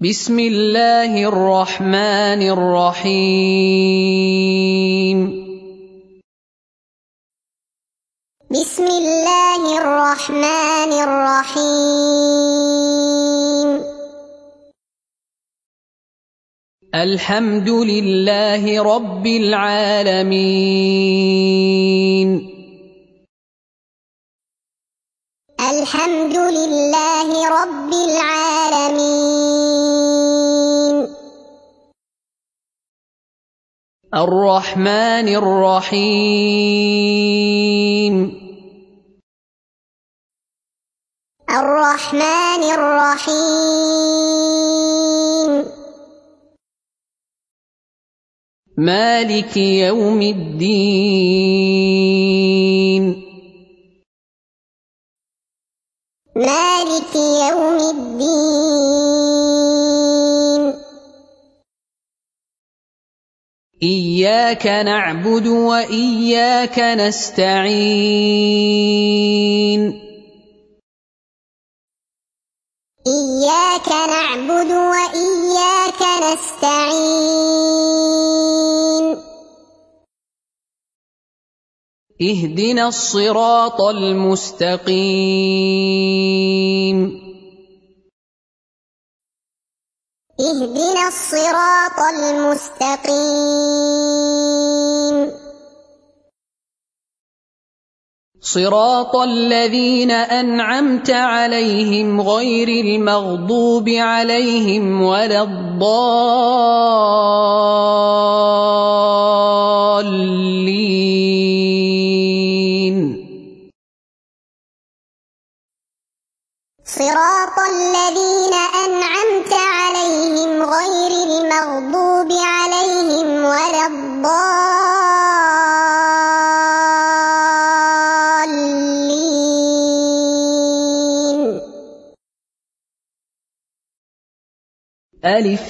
بسم الله الرحمن الرحيم بسم الله الرحمن الرحيم الحمد لله رب العالمين الحمد لله رب العالمين الرحمن الرحيم الرحمن الرحيم مالك يوم الدين مالك يوم الدين إياك نعبد وإياك نستعين إياك نعبد وإياك نستعين اهدنا الصراط المستقيم اهدنا الصراط المستقيم صراط الذين أنعمت عليهم غير المغضوب عليهم ولا الضالين صراط الذين أنعمت عليهم غير المغضوب عليهم ولا الضالين ألف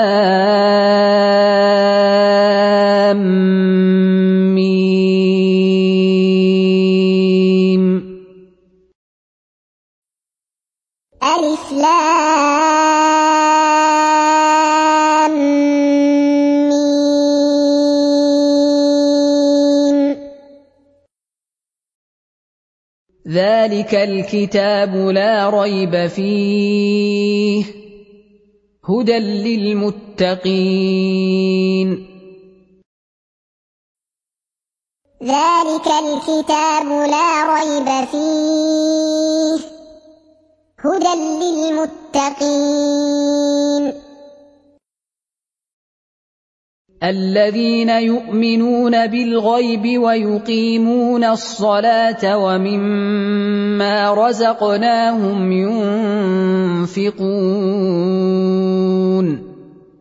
لام ميم ألف لام ميم ذلك الكتاب لا ريب فيه هدى للمتقين ذلك الكتاب لا ريب فيه هدى للمتقين الذين يؤمنون بالغيب ويقيمون الصلاة ومما رزقناهم ينفقون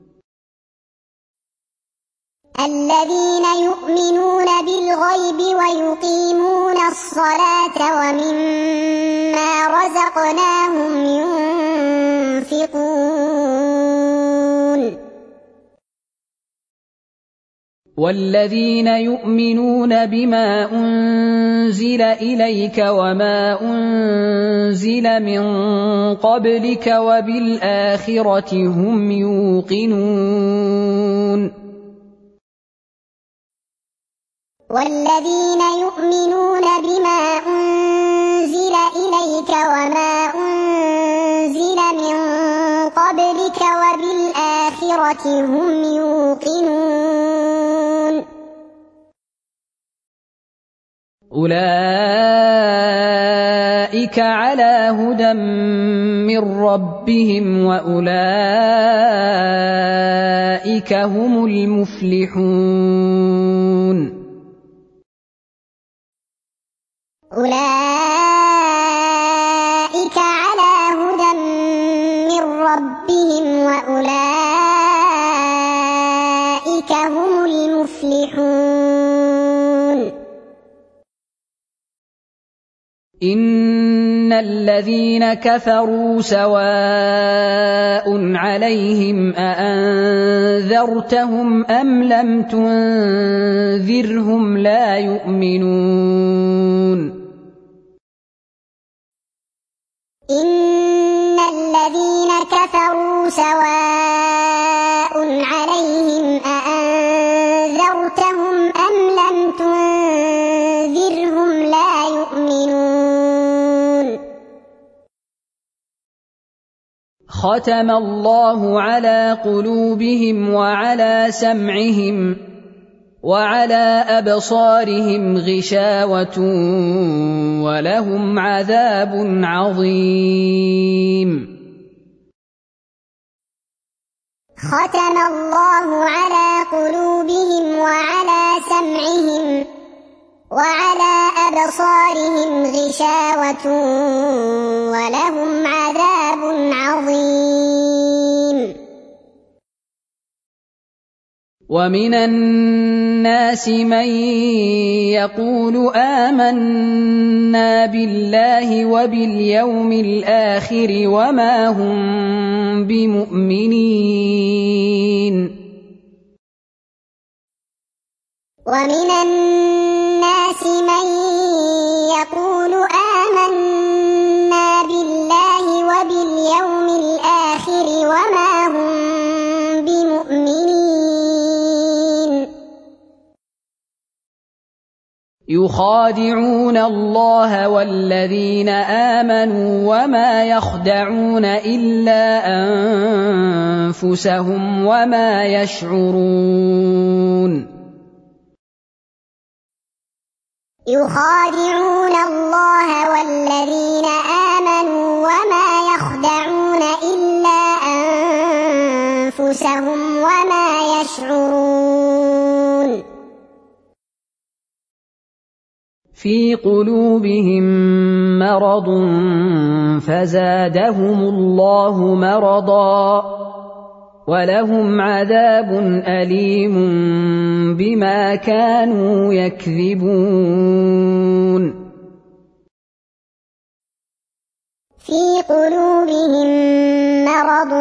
الذين يؤمنون بالغيب ويقيمون الصلاة ومما رزقناهم ينفقون والذين يؤمنون بما أنزل إليك وما أنزل من قبلك وبالآخرة هم يوقنون والذين يؤمنون بما أنزل إليك وما أنزل من قبلك وبالآخرة هم يوقنون أولئك على هدى من ربهم وأولئك هم المفلحون أولئك على هدى من ربهم وأولئك هم المفلحون إن الذين كفروا سواء عليهم أأنذرتهم أم لم تنذرهم لا يؤمنون إن الذين كفروا كفروا سواء عليهم أأنذرتهم أم لم تنذرهم لا يؤمنون ختم الله على قلوبهم وعلى سمعهم وعلى أبصارهم غشاوة ولهم عذاب عظيم ختم الله على قلوبهم وعلى سمعهم وعلى أبصارهم غشاوة ولهم عذاب عظيم ومن الناس من يقول آمنا بالله وباليوم الآخر وما هم بمؤمنين ومن الناس من يقول آمنا بالله وباليوم الآخر وما هم بمؤمنين يخادعون الله والذين آمنوا وما يخدعون إلا أنفسهم وما يشعرون يخادعون الله والذين آمنوا وما يخدعون إلا أنفسهم وما يشعرون في قلوبهم مرض فزادهم الله مرضا ولهم عذاب أليم بما كانوا يكذبون في قلوبهم مرض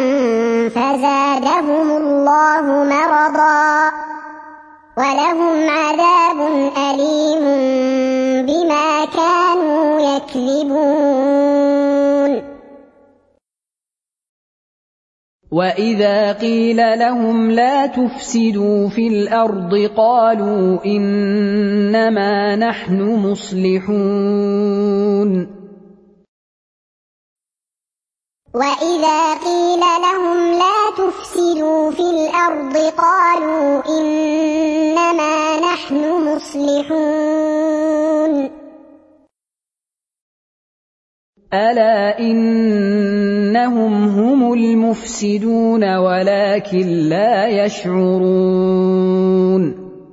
فزادهم الله مرضا ولهم عذاب أليم بما كانوا يكذبون وإذا قيل لهم لا تفسدوا في الأرض قالوا إنما نحن مصلحون وإذا قيل لهم لا تفسدوا في الأرض قالوا إنما نحن مصلحون ألا إنهم هم المفسدون ولكن لا يشعرون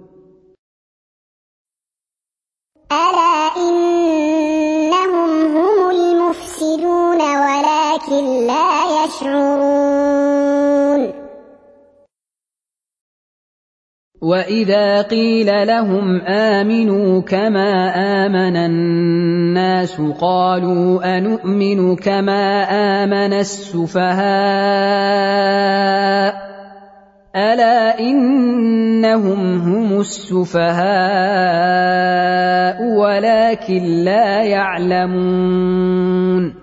ألا إنهم هم المفسدون ولكن لا يشعرون وإذا قيل لهم آمنوا كما آمن الناس قالوا أنؤمن كما آمن السفهاء ألا إنهم هم السفهاء ولكن لا يعلمون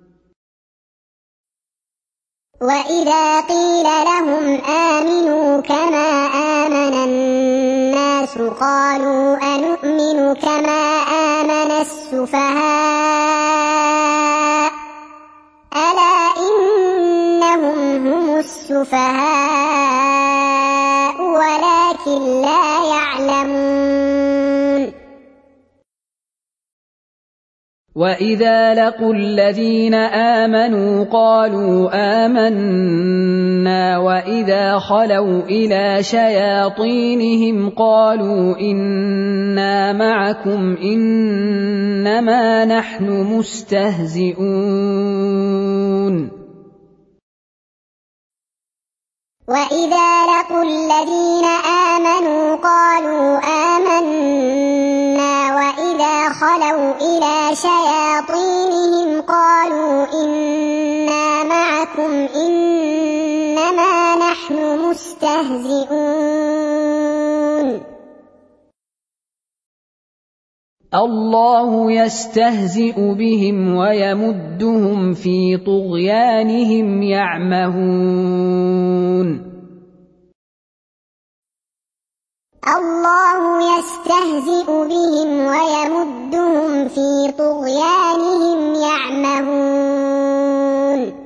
وإذا قيل لهم آمنوا كما آمن الناس قالوا أنؤمن كما آمن السفهاء ألا إنهم هم السفهاء ولكن لا يعلمون وإذا لقوا الذين آمنوا قالوا آمنا وإذا خلوا إلى شياطينهم قالوا إنا معكم إنما نحن مستهزئون وإذا لقوا الذين آمنوا قالوا آمنا وإذا خلوا إلى شياطينهم قالوا إنا معكم إنما نحن مستهزئون الله يستهزئ بهم ويمدهم في طغيانهم يعمهون الله يستهزئ بهم ويمدهم في طغيانهم يعمهون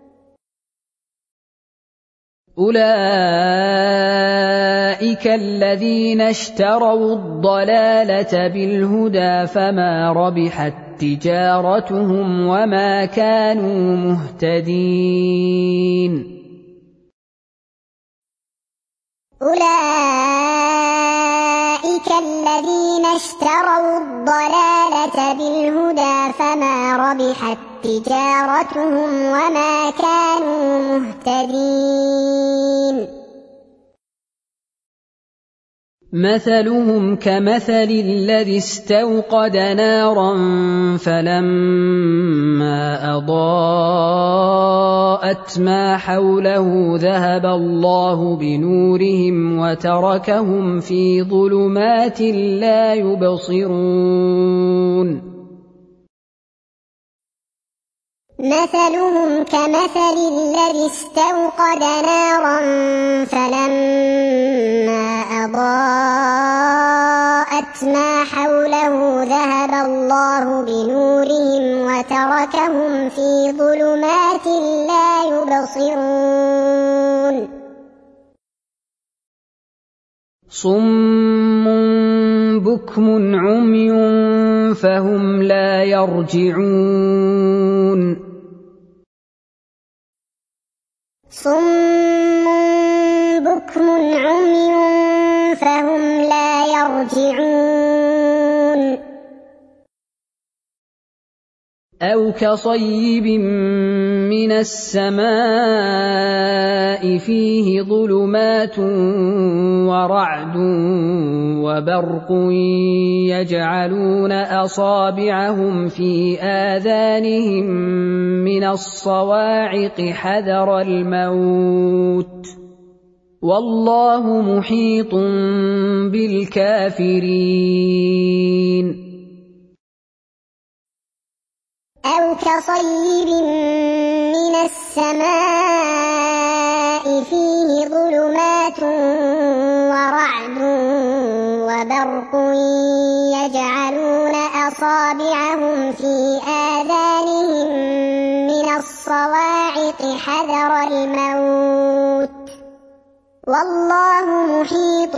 أولئك الذين اشتروا الضلالة بالهدى فما ربحت تجارتهم وما كانوا مهتدين أولئك الذين اشتروا الضلالة بالهدى فما ربحت تجارتهم وما كانوا مهتدين مثلهم كمثل الذي استوقد نارا فلما أضاءت ما حوله ذهب الله بنورهم وتركهم في ظلمات لا يبصرون مثلهم كمثل الذي استوقد نارا فلما أضاءت ما حوله ذهب الله بنورهم وتركهم في ظلمات لا يبصرون صم بكم عمي فهم لا يرجعون صم بكم عمي فهم لا يرجعون أو كصيب من السماء فيه ظلمات ورعد وبرق يجعلون أصابعهم في آذانهم من الصواعق حذر الموت والله محيط بالكافرين أو كصيب من السماء فيه ظلمات ورعد وبرق يجعلون أصابعهم في آذانهم من الصواعق حذر الموت والله محيط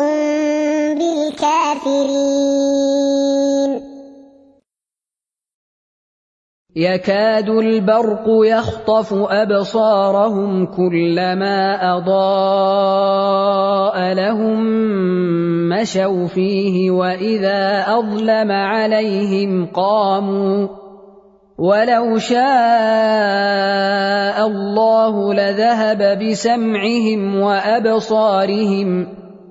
بالكافرين يكاد البرق يخطف أبصارهم كلما أضاء لهم مشوا فيه وإذا أظلم عليهم قاموا ولو شاء الله لذهب بسمعهم وأبصارهم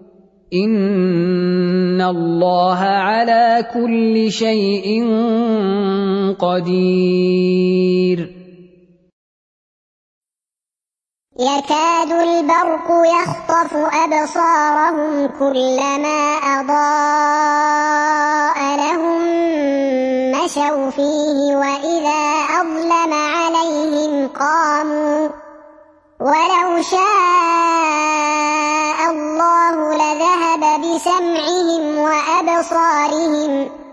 إن الله على كل شيء قدير يكاد البرق يخطف أبصارهم كلما أضاء لهم مشوا فيه وإذا أظلم عليهم قاموا ولو شاء الله لذهب بسمعهم وأبصارهم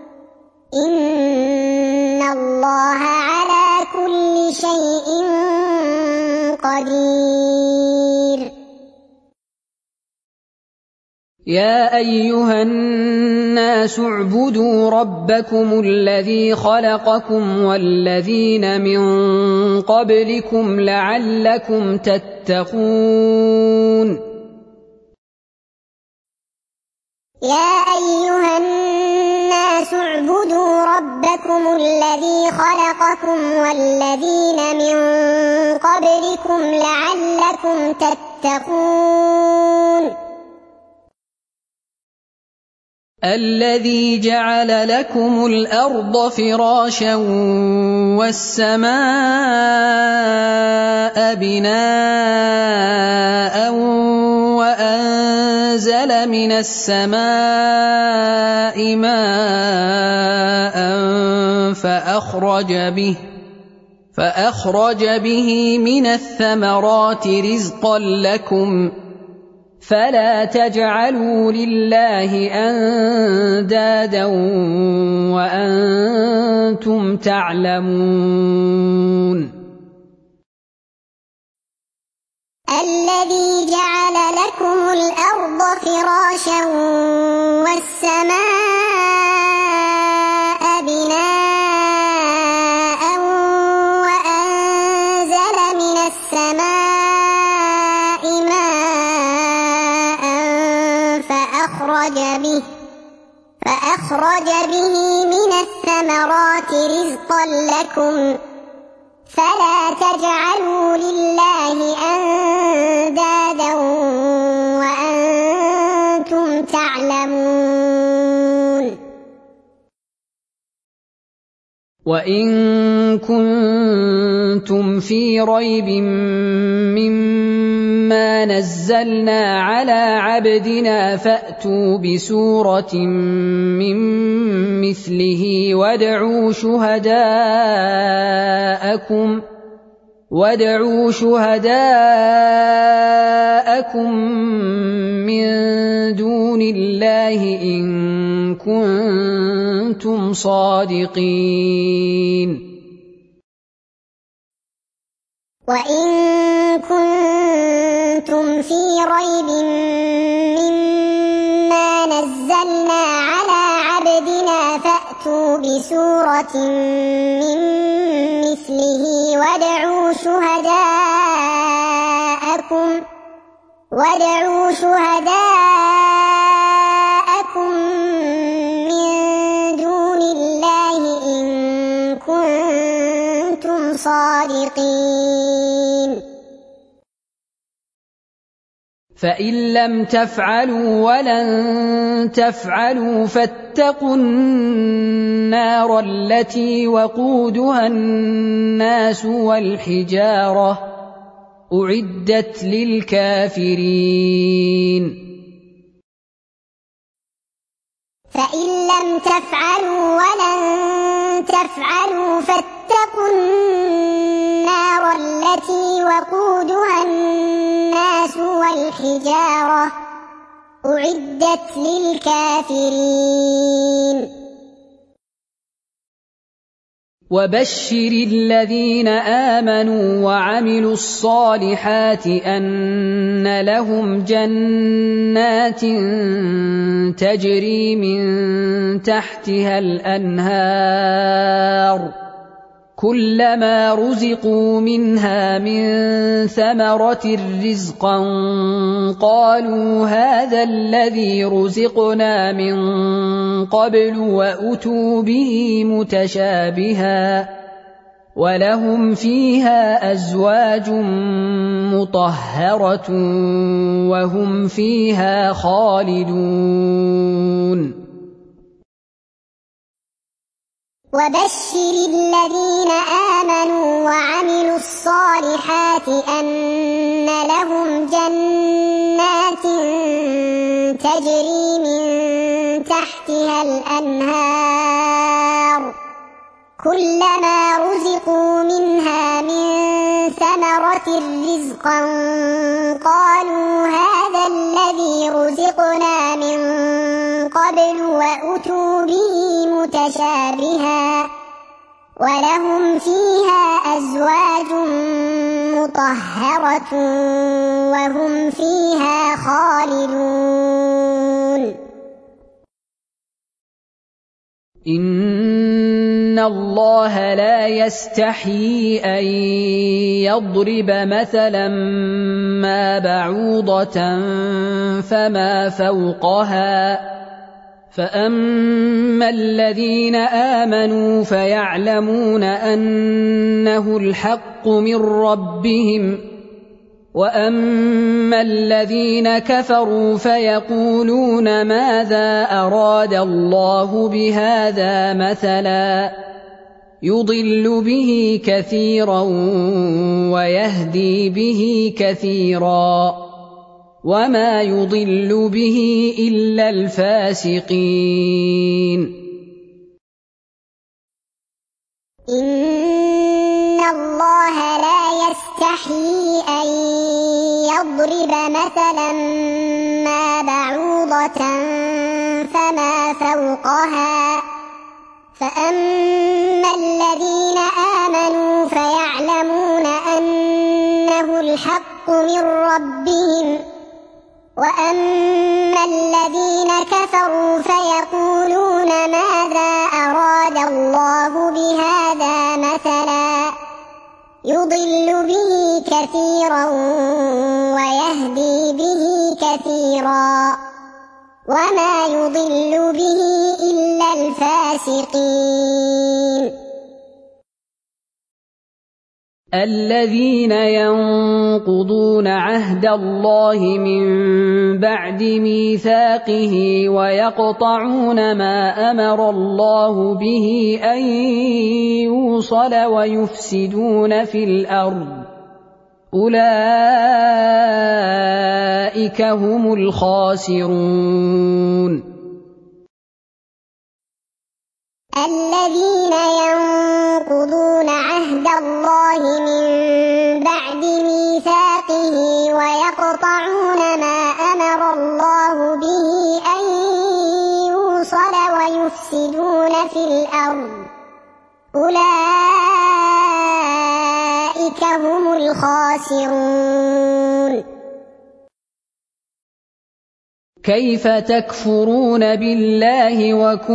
إن الله على كل شيء قدير يا أيها الناس اعبدوا ربكم الذي خلقكم والذين من قبلكم لعلكم تتقون يا أيها الناس اعبدوا ربكم الذي خلقكم والذين من قبلكم لعلكم تتقون الذي جعل لكم الأرض فراشا والسماء بناء أنزل من السماء ماء فأخرج به من الثمرات رزقا لكم فلا تجعلوا لله أندادا وأنتم تعلمون الذي جعل لكم الأرض فراشا والسماء بناء وأنزل من السماء ماء فأخرج به من الثمرات رزقا لكم فلا تجعلوا لله أندادا وأنتم تعلمون وإن كنتم في ريب مما نزلنا على عبدنا فأتوا بسورة من مثله وادعوا شهداءكم من دون الله إن كنتم صادقين وإن كنتم في ريب مما نزلنا على عبدنا فأتوا بسورة من مثله وادعوا شهداءكم من دون الله إن كنتم صادقين فإن لم تفعلوا ولن تفعلوا فاتقوا النار التي وقودها الناس والحجارة أعدت للكافرين فإن لم تفعلوا ولن تفعلوا فاتقوا النار التي وقودها الناس والحجارة أعدت للكافرين وبشر الذين آمنوا وعملوا الصالحات أن لهم جنات تجري من تحتها الأنهار كلما رزقوا منها من ثمرة رزقا قالوا هذا الذي رزقنا من قبل وأتوا به متشابها ولهم فيها أزواج مطهرة وهم فيها خالدون وبشر الذين آمنوا وعملوا الصالحات أن لهم جنات تجري من تحتها الأنهار كلما رزقوا منها من ثمرة رزقا قالوا هذا الذي رزقنا من قبل وأتوا به متشابها ولهم فيها أزواج مطهرة وهم فيها خالدون إن الله لا يستحيي أن يضرب مثلا ما بعوضة فما فوقها فأما الذين آمنوا فيعلمون أنه الحق من ربهم وأما الذين كفروا فيقولون ماذا أراد الله بهذا مثلا يضل به كثيرا ويهدي به كثيرا وما يضل به إلا الفاسقين. إن الله لا يستحيي أن يضرب مثلا ما بعوضة فما فوقها فأما الذين آمنوا فيعلمون أنه الحق من ربهم وأما الذين كفروا فيقولون ماذا أراد الله بهذا مثلا يضل به كثيرا ويهدي به كثيرا وما يضل به إلا الفاسقين. الذين ينقضون عهد الله من بعد ميثاقه ويقطعون ما أمر الله به أن يوصل ويفسدون في الأرض أولئك هم الخاسرون. الذين ينقضون عهد الله من بعد ميثاقه ويقطعون ما أمر الله به أن يوصل ويفسدون في الأرض أولئك هم الخاسرون. كيف تكفرون بالله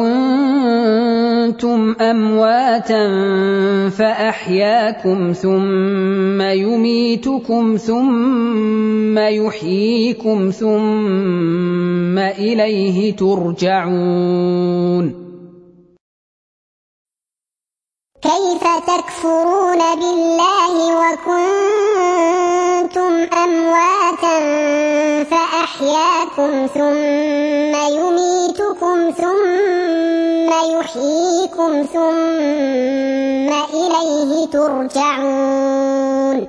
وكنتم أمواتا فأحياكم ثم يميتكم ثم يحييكم ثم إليه ترجعون. كيف تكفرون بالله وكنتم أمواتا فأحياكم ثم يميتكم ثم يحييكم ثم إليه ترجعون.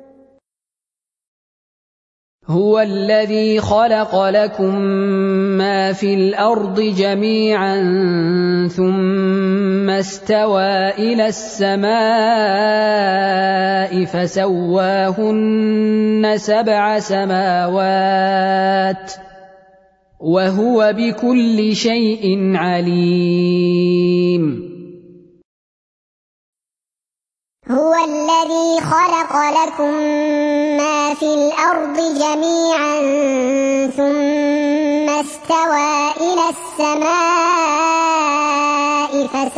هو الذي خلق لكم ما في الأرض جميعا ثم استوى إلى السماء فسواهن 7 سماوات وهو بكل شيء عليم. هو الذي خلق لكم ما في الأرض جميعا ثم استوى إلى السماء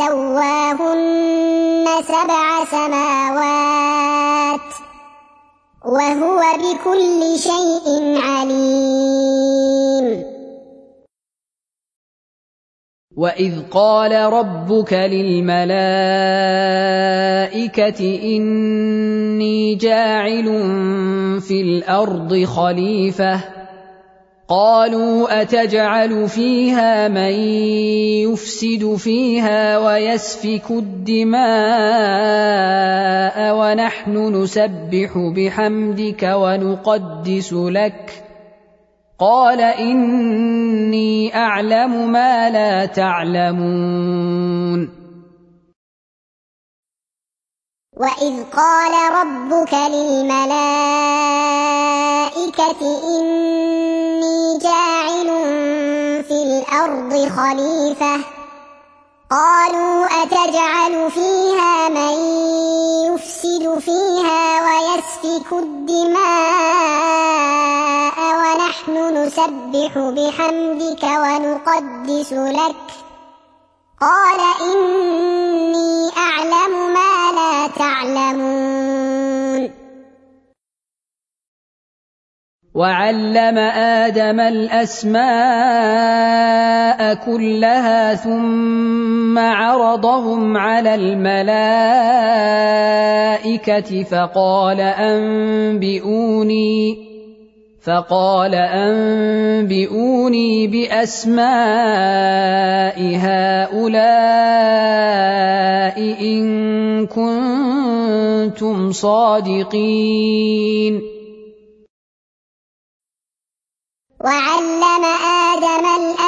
فسواهن 7 سماوات وهو بكل شيء عليم. وإذ قال ربك للملائكة إني جاعل في الأرض خليفة قالوا أتجعل فيها من يفسد فيها ويسفك الدماء ونحن نسبح بحمدك ونقدس لك قال إني أعلم ما لا تعلمون. وإذ قال ربك للملائكة إني جاعل في الأرض خليفة قالوا أتجعل فيها من يفسد فيها ويسفك الدماء ونحن نسبح بحمدك ونقدس لك قال إني أعلم ما لا تعلمون. وعلم آدم الأسماء كلها ثم عرضهم على الملائكة فقال أنبئوني بأسماء هؤلاء إن كنتم صادقين. وعلم آدم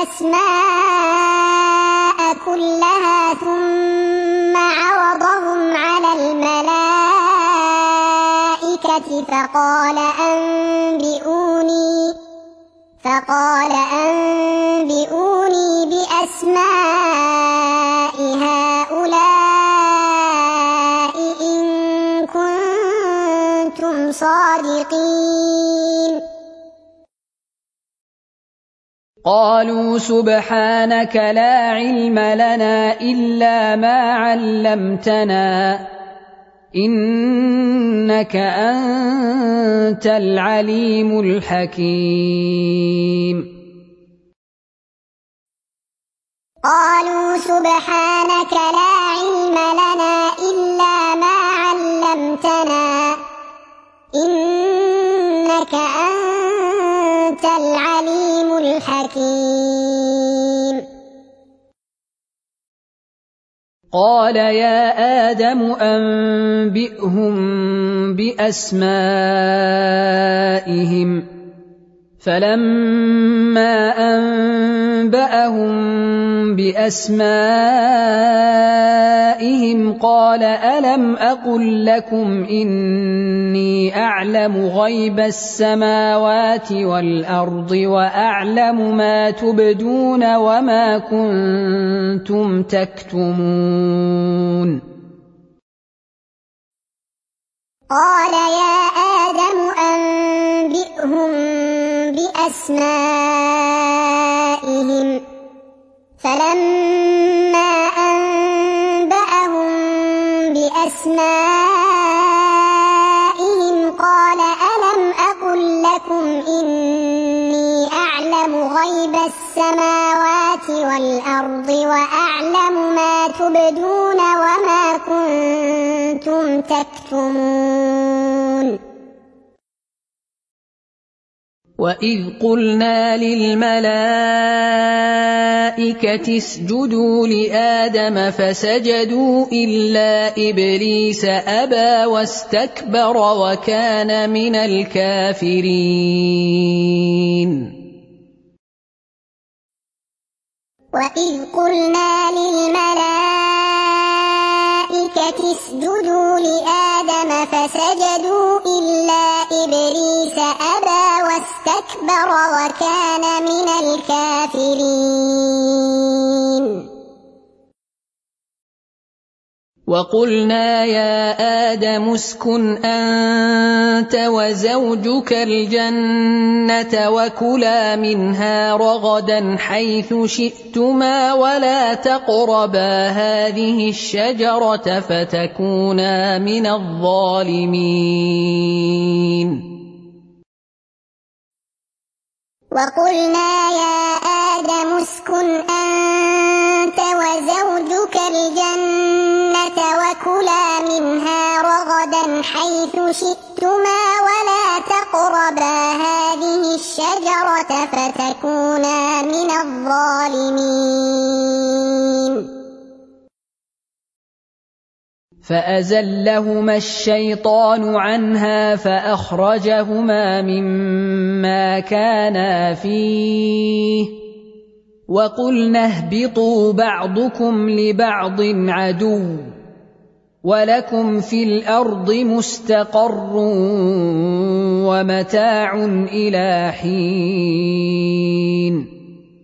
الأسماء كلها ثم عرضهم على الملائكة فقال أنبئوني بأسماء هؤلاء إن كنتم صادقين. قالوا سبحانك لا علم لنا إلا ما علمتنا إنك أنت العليم الحكيم. قالوا سبحانك لا علم لنا إلا ما علمتنا إنك أنت العليم الحكيم. قال يا آدم أنبئهم بأسمائهم فلما أنبأهم بأسمائهم قال ألم أقل لكم إني أعلم غيب السماوات والأرض وأعلم ما تبدون وما كنتم تكتمون. قال يا آدم أنبئهم بأسمائهم فلما أنبأهم بأسمائهم قال ألم أقل لكم إني أعلم غيب السماوات والأرض وأعلم ما تبدون وما كنتم تكتمون. وإذ قلنا للملائكة اسجدوا لآدم فسجدوا إلا إبليس أبى واستكبر وكان من الكافرين. وإذ قلنا للملائكة اسجدوا لآدم فسجدوا إلا إبليس أبى واستكبر وكان من الكافرين. وقلنا يا آدم اسكن أنت وزوجك الجنة وكلا منها رغدا حيث شئتما ولا تقربا هذه الشجرة فتكونا من الظالمين. وقلنا يا آدم اسكن أنت وزوجك الجنة وكلا منها رغدا حيث شئتما ولا تقربا هذه الشجرة فتكونا من الظالمين. فأزلهما الشيطان عنها فأخرجهما مما كانا فيه وقلنا اهبطوا بعضكم لبعض عدو ولكم في الأرض مستقر ومتاع إلى حين.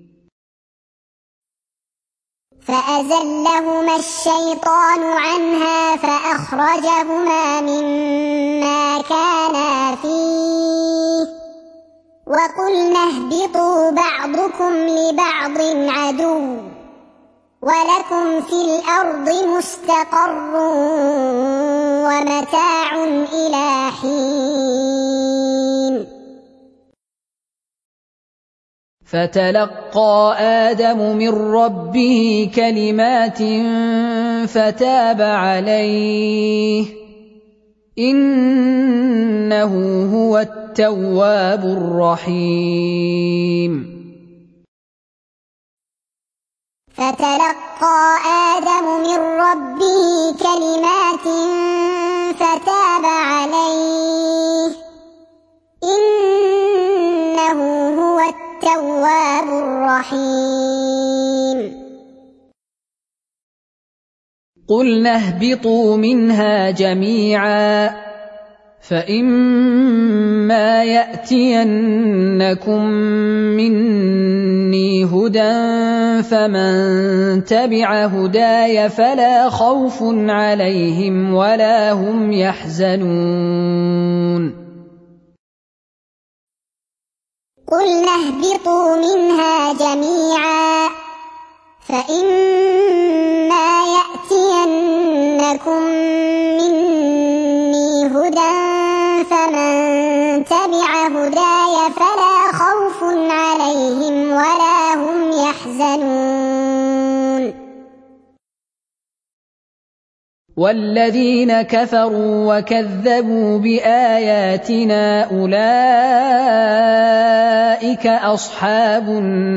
فأزلهما الشيطان عنها فأخرجهما مما كانا فيه وقلنا اهبطوا بعضكم لبعض عدو ولكم في الأرض مستقر ومتاع إلى حين. فتلقى آدم من ربه كلمات فتاب عليه إنه هو التواب الرحيم. فتلقى آدم من ربه كلمات فتاب عليه إنه هو التواب التواب الرحيم قُلْنَا اهْبِطُوا مِنْهَا جَمِيعًا فَإِمَّا يَأْتِيَنَّكُم مِّنِّي هُدًى فَمَن تَبِعَ هُدَايَ فَلَا خَوْفٌ عَلَيْهِمْ وَلَا هُمْ يَحْزَنُونَ قُلْنَا اهْبِطُوا مِنْهَا جَمِيعًا فَإِمَّا يَأْتِيَنَّكُم مِّنِّي هُدًى فَمَن تَبِعَ هُدَايَ فَلَا خَوْفٌ عَلَيْهِمْ وَلَا هُمْ يَحْزَنُونَ وَالَّذِينَ كَفَرُوا وَكَذَّبُوا بِآيَاتِنَا أُولَئِكَ أَصْحَابُ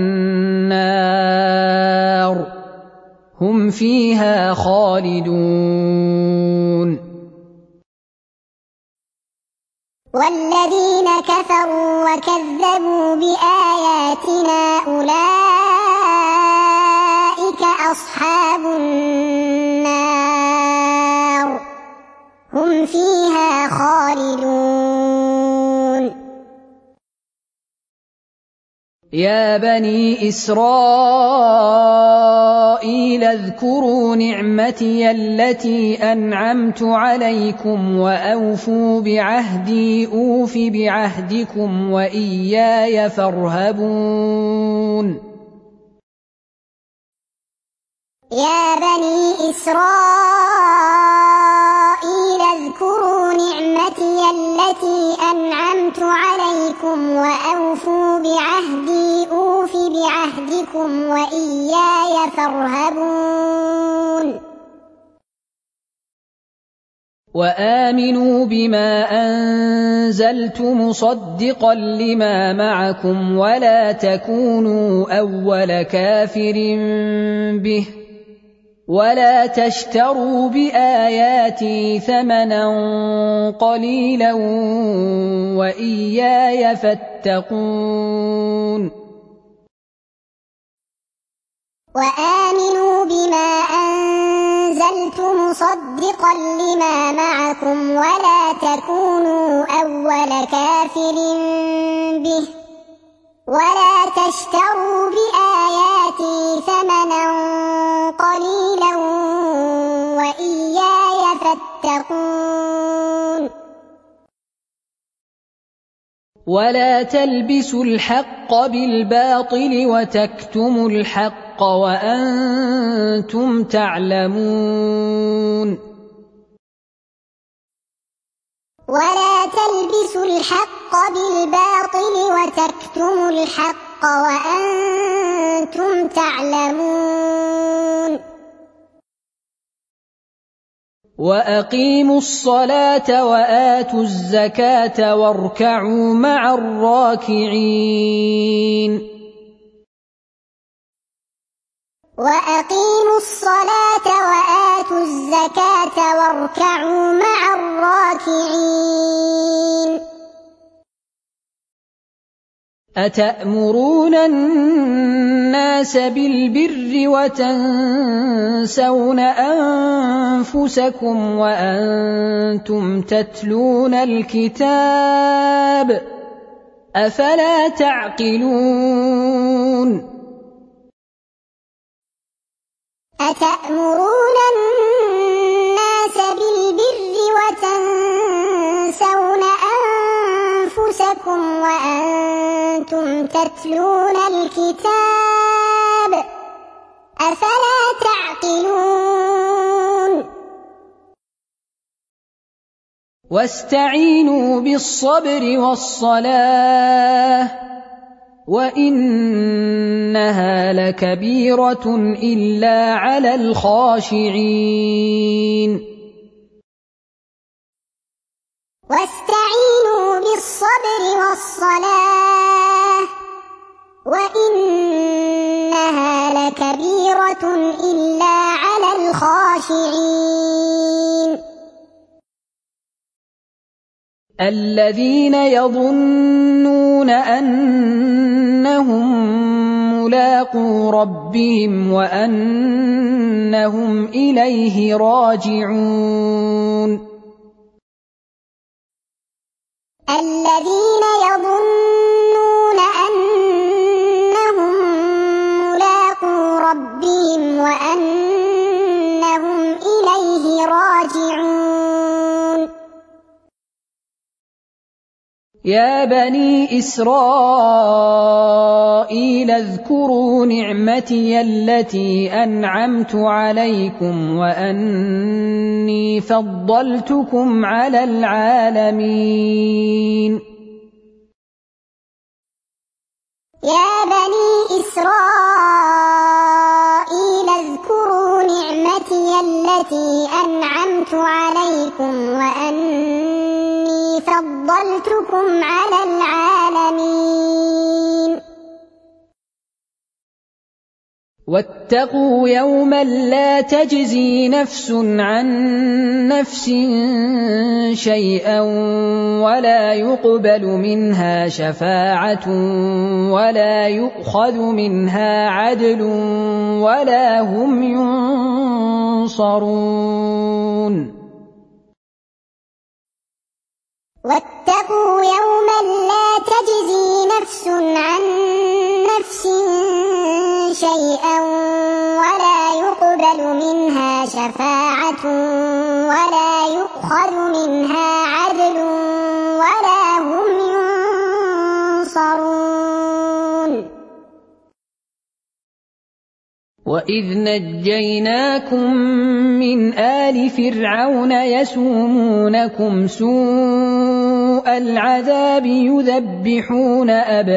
النَّارِ هُمْ فِيهَا خَالِدُونَ وَالَّذِينَ كَفَرُوا وَكَذَّبُوا بِآيَاتِنَا أُولَئِكَ أَصْحَابُ النَّارِ هُمْ فِيهَا خَالِدُونَ يَا بَنِي إِسْرَائِيلَ اذْكُرُوا نِعْمَتِيَ الَّتِي أَنْعَمْتُ عَلَيْكُمْ وَأَوْفُوا بِعَهْدِي أُوفِ بِعَهْدِكُمْ وَإِيَّايَ فَارْهَبُونِ يَا بَنِي إِسْرَائِيلَ اذْكُرُوا نِعْمَتِيَ الَّتِي أَنْعَمْتُ عَلَيْكُمْ وَأَوْفُوا بِعَهْدِي أُوفِ بِعَهْدِكُمْ وَإِيَّايَ فَارْهَبُونِ وَآمِنُوا بِمَا أَنزَلْتُ مُصَدِّقًا لِّمَا مَعَكُمْ وَلَا تَكُونُوا أَوَّلَ كَافِرٍ بِهِ وَلَا تَشْتَرُوا بِآيَاتِي ثَمَنًا قَلِيلًا وَإِيَّايَ فَاتَّقُونِ وَآمِنُوا بِمَا أَنزَلْتُ مُصَدِّقًا لِّمَا مَعَكُمْ وَلَا تَكُونُوا أَوَّلَ كَافِرٍ بِهِ وَلَا تَشْتَرُوا بِآيَاتِي ثَمَنًا قَلِيلًا وَإِيَّايَ فَاتَّقُونِ وَلَا تَلْبِسُوا الْحَقَّ بِالْبَاطِلِ وَتَكْتُمُوا الْحَقَّ وَأَنْتُمْ تَعْلَمُونَ وَلَا تَلْبِسُوا الْحَقَّ بِالْبَاطِلِ وَتَكْتُمُوا الْحَقَّ وَأَنْتُمْ تَعْلَمُونَ وَأَقِيمُوا الصَّلَاةَ وَآتُوا الزَّكَاةَ وَارْكَعُوا مَعَ الرَّاكِعِينَ وَأَقِيمُوا الصَّلَاةَ وَآتُوا الزَّكَاةَ وَارْكَعُوا مَعَ الرَّاكِعِينَ أَتَأْمُرُونَ النَّاسَ بِالْبِرِّ وَتَنْسَوْنَ أَنفُسَكُمْ وَأَنْتُمْ تَتْلُونَ الْكِتَابَ أَفَلَا تَعْقِلُونَ أَتَأْمُرُونَ النَّاسَ بِالْبِرِّ وَتَنْسَوْنَ أَنفُسَكُمْ وَأَنْتُمْ تَتْلُونَ الْكِتَابَ أَفَلَا تَعْقِلُونَ وَاسْتَعِينُوا بِالصَّبْرِ وَالصَّلَاةِ وَإِنَّهَا لَكَبِيرَةٌ إِلَّا عَلَى الْخَاشِعِينَ وَاسْتَعِينُوا بِالصَّبْرِ وَالصَّلَاةِ وَإِنَّهَا لَكَبِيرَةٌ إِلَّا عَلَى الْخَاشِعِينَ الذين يظنون أنهم ملاقو ربهم وأنهم إليه راجعون الذين يظنون أنهم ملاقو ربهم وأنهم إليه راجعون يا بني إسرائيل اذكروا نعمتي التي أنعمت عليكم وأني فضلتكم على العالمين يا بني إسرائيل اذكروا نعمتي التي أنعمت عليكم وأني فضلتكم على العالمين واتقوا يوما لا تجزي نفس عن نفس شيئا ولا يقبل منها شفاعة ولا يؤخذ منها عدل ولا هم ينصرون واتقوا يوما لا تجزي نفس عن نفس شيئا ولا يقبل منها شفاعة ولا يؤخذ منها عدل ولا هم ينصرون وإذ نجيناكم من آل فرعون يسومونكم سوء العذاب يذبحون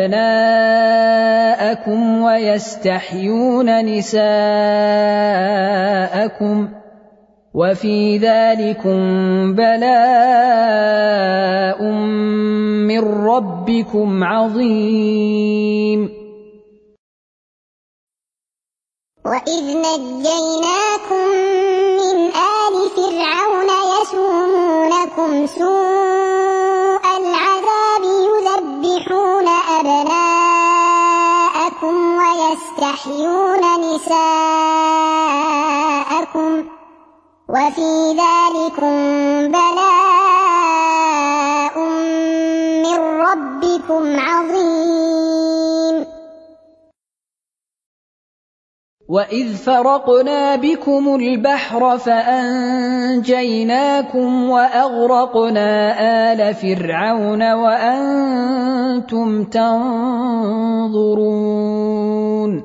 أبناءكم ويستحيون نساءكم وفي ذلكم بلاء من ربكم عظيم وإذ نجيناكم من آل فرعون يسومونكم سوء العذاب يذبحون أبناءكم ويستحيون نساءكم وفي ذلكم بلاء من ربكم عظيم وإذ فرقنا بكم البحر فأنجيناكم وأغرقنا آل فرعون وأنتم تنظرون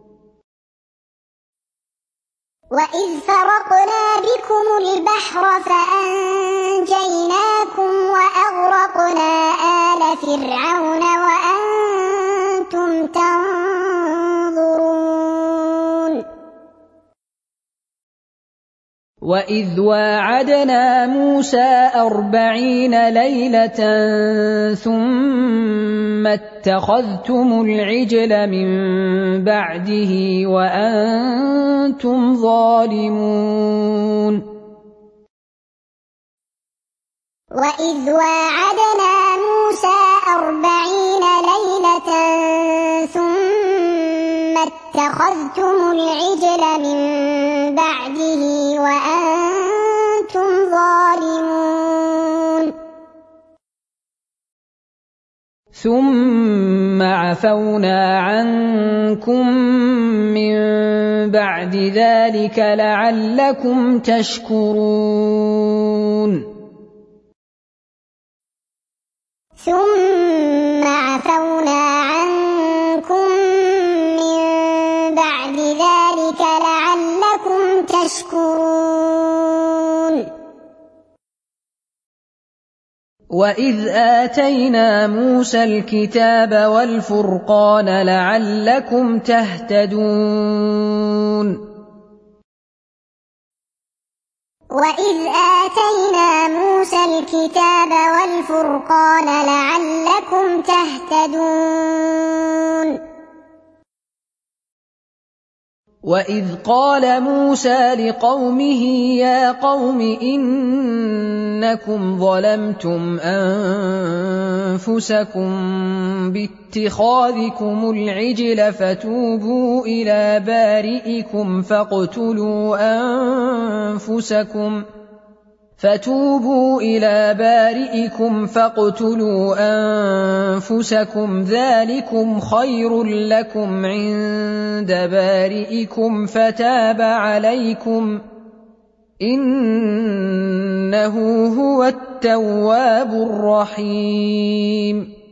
وإذ فرقنا بكم البحر فأنجيناكم وأغرقنا آل فرعون وأنتم تنظرون وإذ واعدنا موسى 40 ليلة ثم اتخذتم العجل من بعده وأنتم ظالمون وإذ واعدنا موسى 40 ليلة ثم اتخذتم العجل من بعده وأنتم ظالمون ثم عفونا عنكم من بعد ذلك لعلكم تشكرون ثم عفونا عنكم من بعد ذلك لعلكم تشكرون وإذ آتينا موسى الكتاب والفرقان لعلكم تهتدون وإذ آتينا موسى الكتاب والفرقان لعلكم تهتدون وإذ قال موسى لقومه يا قوم إن إنكم ظلمتم أنفسكم باتخاذكم العجل فتوبوا إلى بارئكم فاقتلوا أنفسكم ذلكم خير لكم عند بارئكم فتاب عليكم إنه هو التواب الرحيم.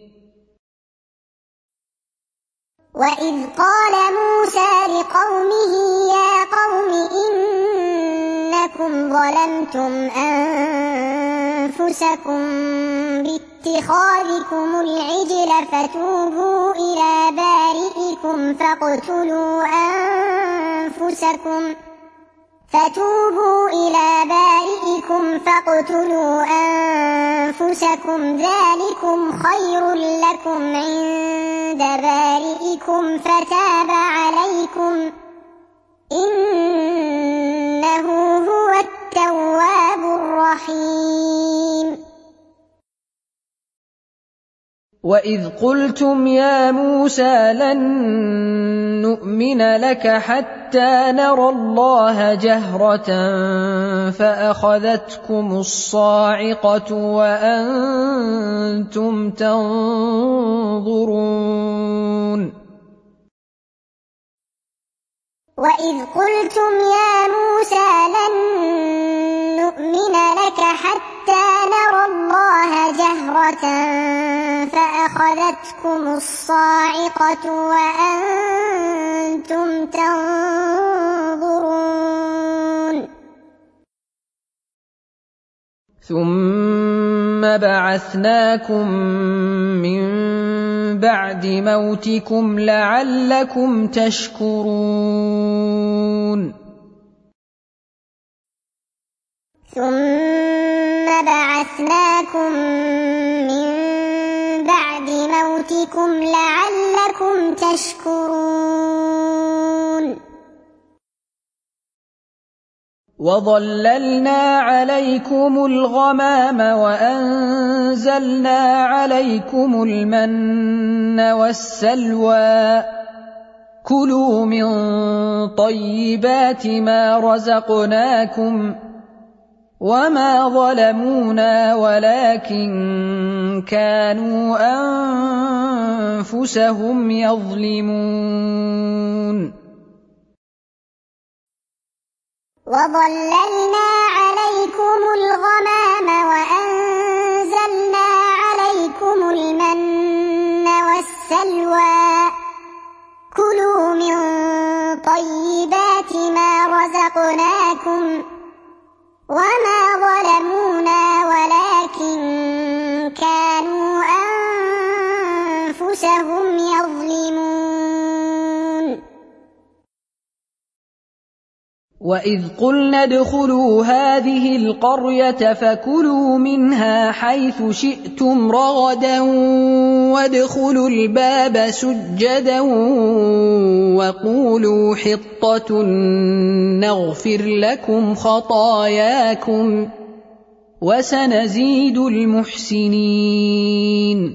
وإذ قال موسى لقومه يا قوم إنكم ظلمتم أنفسكم باتخاذكم العجل فتوبوا إلى بارئكم فاقتلوا أنفسكم ذلكم خير لكم عند بارئكم فتاب عليكم إنه هو التواب الرحيم. وإذ قلتم يا موسى لن نؤمن لك حتى نرى الله جهرة فأخذتكم الصاعقة وأنتم تنظرون. وإذ قلتم يا موسى لن نؤمن لك حتى نرى الله جهرة فأخذتكم الصاعقة وأنتم تنظرون. ثم بعثناكم من بعد موتكم لعلكم تشكرون. ثم بعثناكم من بعد موتكم لعلكم تشكرون. وظللنا عليكم الغمام وأنزلنا عليكم المن والسلوى كلوا من طيبات ما رزقناكم وما ظلمونا ولكن كانوا أنفسهم يظلمون. وظللنا عليكم الغمام وأنزلنا عليكم المن والسلوى كلوا من طيبات ما رزقناكم وما ظلمونا ولكن كانوا أنفسهم يظلمون. وإذ قلنا ادخلوا هذه القرية فكلوا منها حيث شئتم رغدا وادخلوا الباب سجدا وقولوا حطة نغفر لكم خطاياكم وسنزيد المحسنين.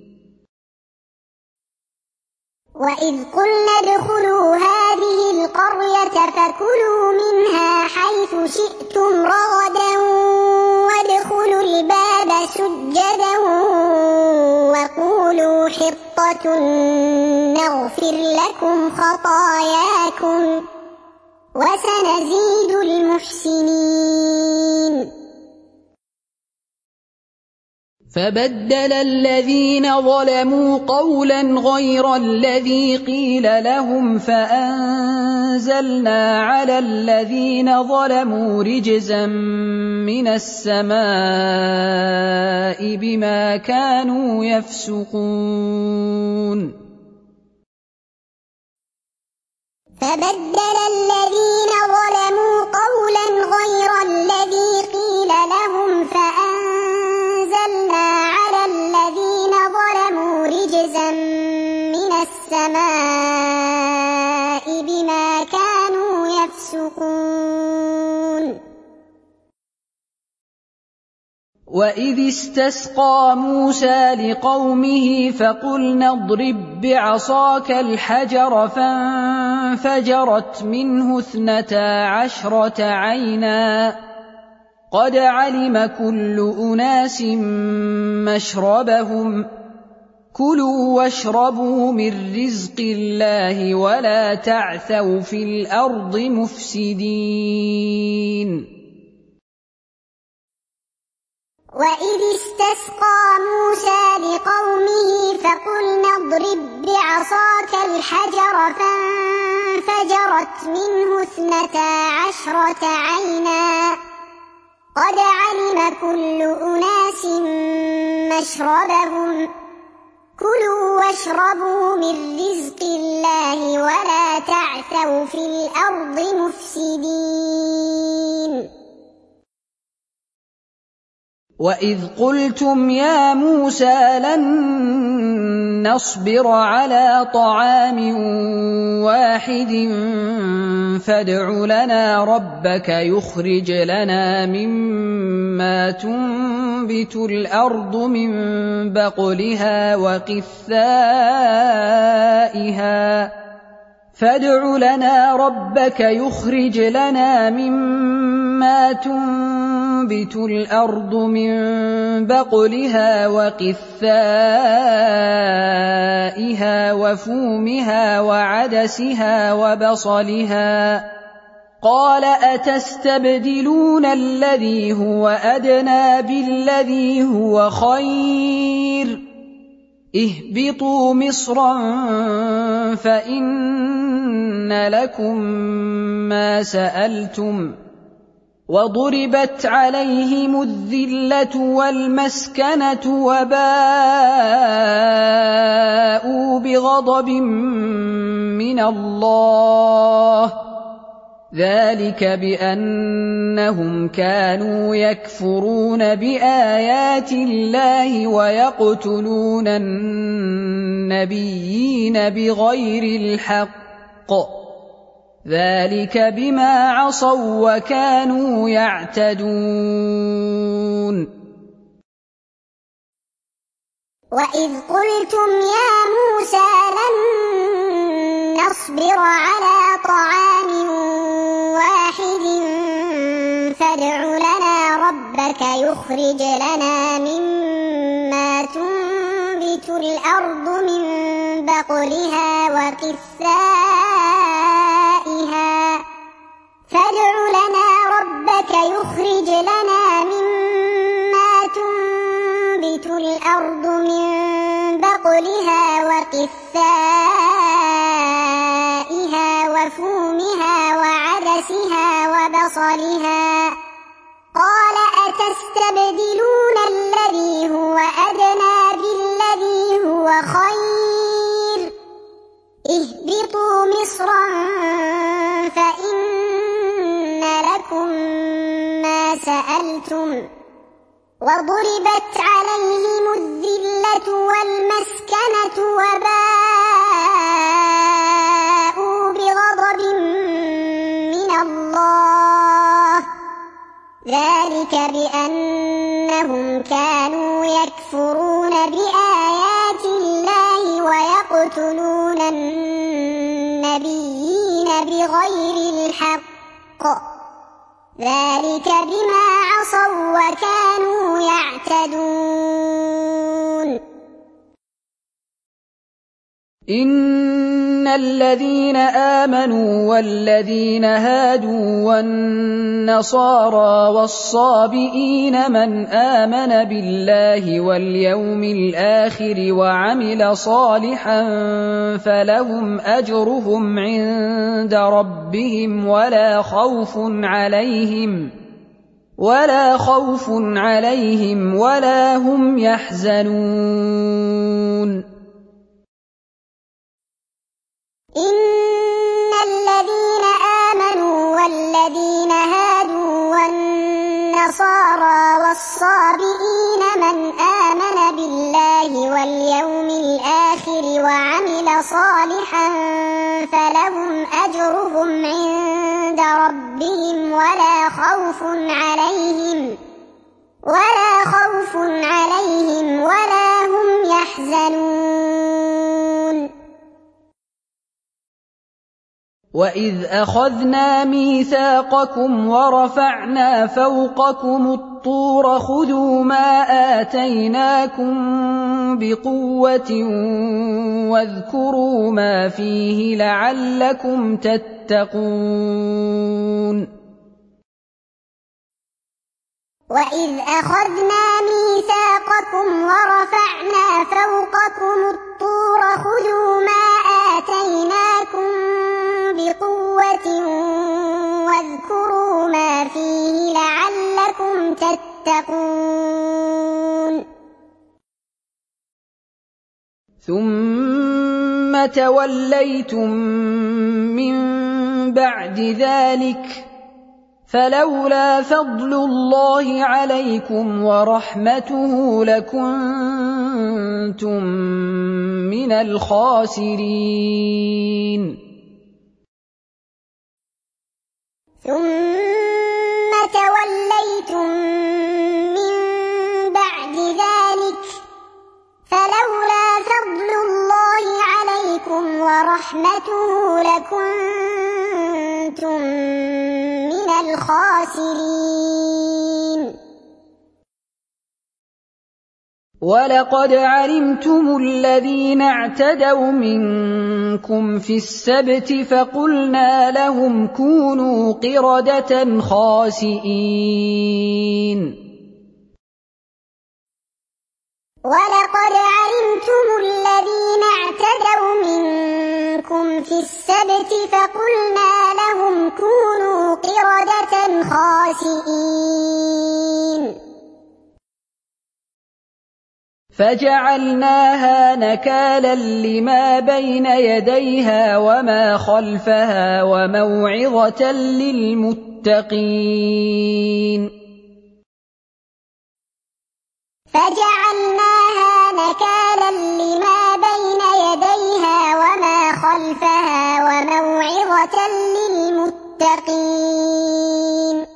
وإذ قلنا ادخلوا هذه القرية فكلوا منها حيث شئتم رغدا وادخلوا الباب سجدا وقولوا حطة نغفر لكم خطاياكم وسنزيد المحسنين. فبدل الذين ظلموا قولا غير الذي قيل لهم فأنزلنا على الذين ظلموا رجزا من السماء بما كانوا يفسقون. فبدل الذين ظلموا قولا غير الذي قيل لهم فأنزلنا على الذين ظلموا رجزا من السماء بما كانوا يفسقون. وإذ استسقى موسى لقومه فقلنا اضرب بعصاك الحجر فانفجرت منه 12 عينا قد علم كل أناس مشربهم كلوا واشربوا من رزق الله ولا تعثوا في الأرض مفسدين. وإذ استسقى موسى لقومه فقلنا اضرب بعصاك الحجر فانفجرت منه 12 عينا قد علم كل أناس مشربهم كلوا واشربوا من رزق الله ولا تعثوا في الأرض مفسدين. وإذ قلتم يا موسى لن نصبر على طعام واحد فادع لنا ربك يخرج لنا مما تنبت الأرض من بقلها وقثائها فادع لنا ربك يخرج لنا مما تنبت الأرض من بقلها وقثائها وفومها وعدسها وبصلها قال أتستبدلون الذي هو أدنى بالذي هو خير اهبطوا مصرا فإن لكم ما سألتم وضربت عليهم الذلة والمسكنة وباءوا بغضب من الله ذلك بأنهم كانوا يكفرون بآيات الله ويقتلون النبيين بغير الحق ذلك بما عصوا وكانوا يعتدون. وإذ قلتم يا موسى لن نصبر على طعام واحد فادع لنا ربك يخرج لنا مما تنبت الأرض من بقلها وقثائها فادع لنا ربك يخرج لنا مما تنبت الأرض من بقلها وقثائها وفومها وعدسها وبصلها قال أتستبدلون الذي هو أدنى بالذي هو خير اهبطوا مصرا فإن لكم ما سألتم وضربت عليهم الذلة والمسكنة وباءوا بغضب من الله ذلك بأنهم كانوا يكفرون بآيات الله ويقتلون النبيين بغير الحق ذلك بما عصوا وكانوا يعتدون. إن الذين آمنوا والذين هادوا والنصارى والصابئين من آمن بالله واليوم الآخر وعمل صالحا فلهم أجرهم عند ربهم ولا خوف عليهم ولا هم يحزنون. إن الذين آمنوا والذين هادوا والنصارى والصابئين من آمن بالله واليوم الآخر وعمل صالحا فلهم أجرهم عند ربهم ولا ولا خوف عليهم ولا هم يحزنون وإذ أخذنا ميثاقكم ورفعنا فوقكم الطور خذوا ما آتيناكم بقوة واذكروا ما فيه لعلكم تتقون وإذ أخذنا ميثاقكم ورفعنا فوقكم الطور خذوا ما آتيناكم بقوة واذكروا ما فيه لعلكم تتقون ثم توليتم من بعد ذلك فلولا فضل الله عليكم ورحمته لكنتم من الخاسرين ثم توليتم من بعد ذلك فلولا فضل الله عليكم ورحمته لكنتم من الخاسرين ولقد علمتم الذين اعتدوا منكم في السبت فقلنا لهم كونوا قردة خاسئين ولقد علمتم الذين اعتدوا منكم في السبت فقلنا لهم كونوا قردة خاسئين فجعلناها نكالا لما بين يديها وما خلفها وموعظة للمتقين فجعلناها نكالا لما بين يديها وما خلفها وموعظة للمتقين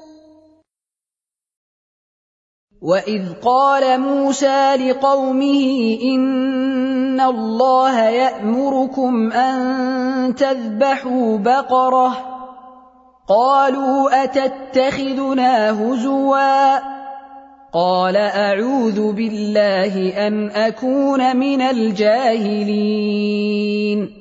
وإذ قال موسى لقومه إن الله يأمركم أن تذبحوا بقرة قالوا أتتخذنا هزوا قال أعوذ بالله أن أكون من الجاهلين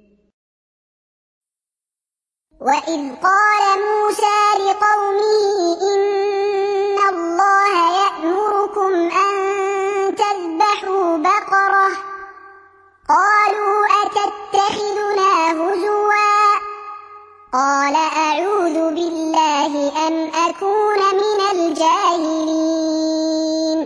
وإذ قال موسى لقومه إن الله يأمركم أن تذبحوا بقرة قالوا أتتخذنا هزوا قال أعوذ بالله أن أكون من الجاهلين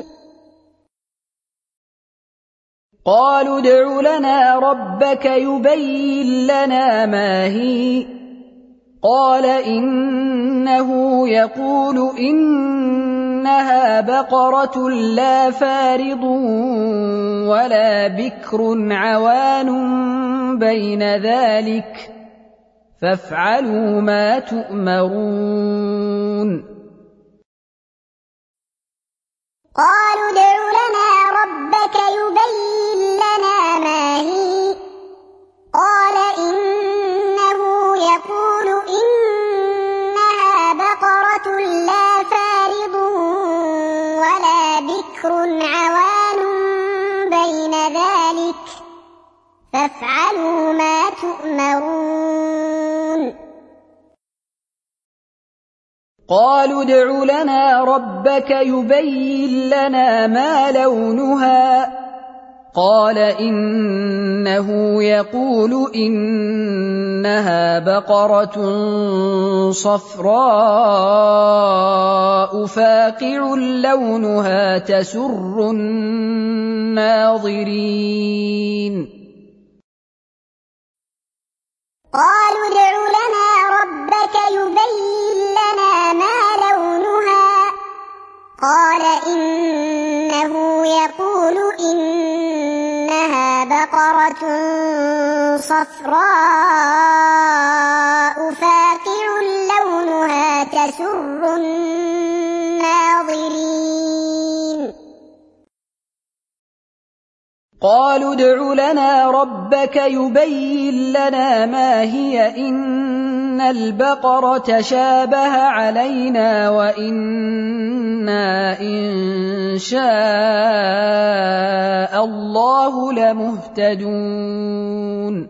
قالوا ادع لنا ربك يبين لنا ما هي قال إنه يقول إنها بقرة لا فارض ولا بكر عوان بين ذلك فافعلوا ما تؤمرون قالوا ادع لنا ربك يبين لنا ما هي قال إنه يقول إنها بقرة لا فارض ولا بكر عوان بين ذلك فافعلوا ما تؤمرون قالوا ادع لنا ربك يبين لنا ما لونها قال إنه يقول إنها بقرة صفراء فاقع لونها تسر الناظرين قالوا ادع لنا ربك يبين لنا ما لونها قال إنه يقول إنها بقرة صفراء فاقع لونها تسر الناظرين قالوا ادع لنا ربك يبين لنا ما هي إن البقرة شابه علينا وإنا إن شاء الله لمهتدون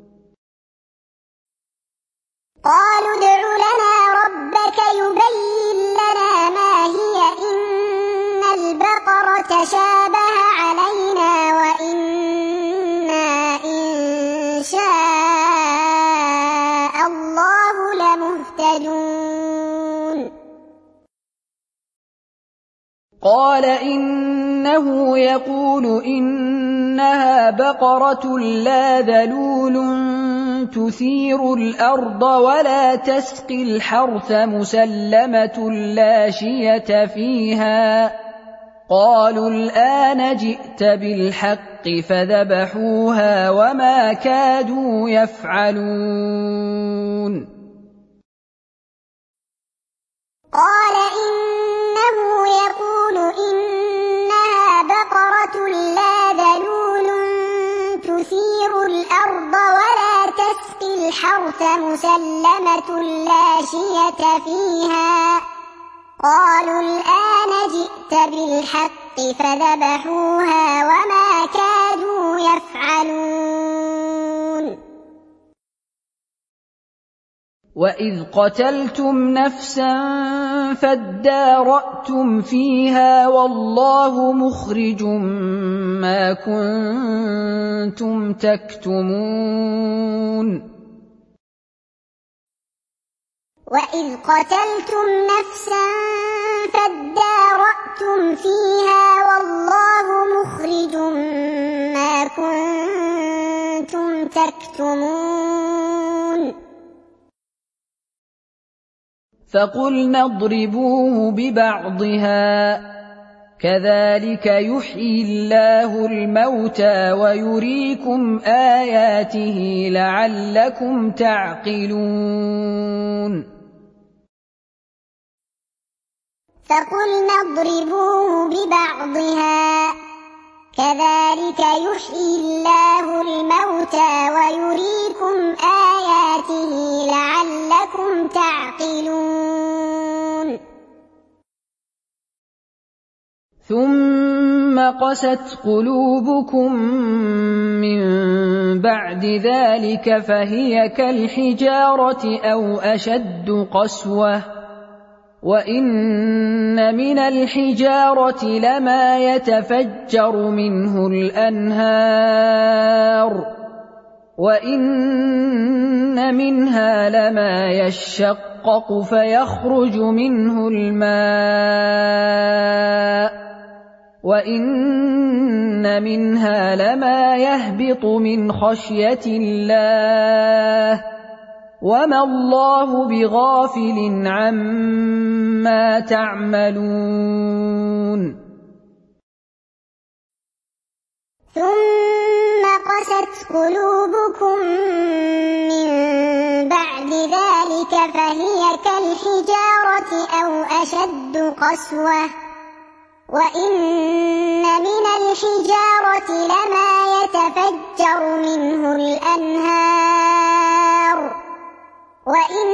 قالوا ادع لنا ربك يبين لنا ما هي إن البقرة شابه علينا وإنا إن شاء الله لمهتدون قال إنه يقول إنها بقرة لا ذلول تثير الأرض ولا تسقي الحرث مسلمة لا شية فيها قالوا الآن جئت بالحق فذبحوها وما كادوا يفعلون قال إنه يقول إنها بقرة لا ذلول تثير الأرض ولا تسقي الحرث مسلمة لا شية فيها قالوا الآن جئت بالحق فذبحوها وما كادوا يفعلون وإذ قتلتم نفسا فادارأتم فيها والله مخرج ما كنتم تكتمون وإذ قتلتم نفسا فادارأتم فيها والله مخرج ما كنتم تكتمون فقلنا اضربوه ببعضها كذلك يحيي الله الموتى ويريكم آياته لعلكم تعقلون فقلنا اضربوه ببعضها كذلك يحيي الله الموتى ويريكم آياته لعلكم تعقلون ثم قست قلوبكم من بعد ذلك فهي كالحجارة أو أشد قسوة وإن من الحجارة لما يتفجر منه الأنهار وإن منها لما يشقق فيخرج منه الماء وإن منها لما يهبط من خشية الله وما الله بغافل عما تعملون ثم قست قلوبكم من بعد ذلك فهي كالحجارة أو أشد قسوة وإن من الحجارة لما يتفجر منه الأنهار وإن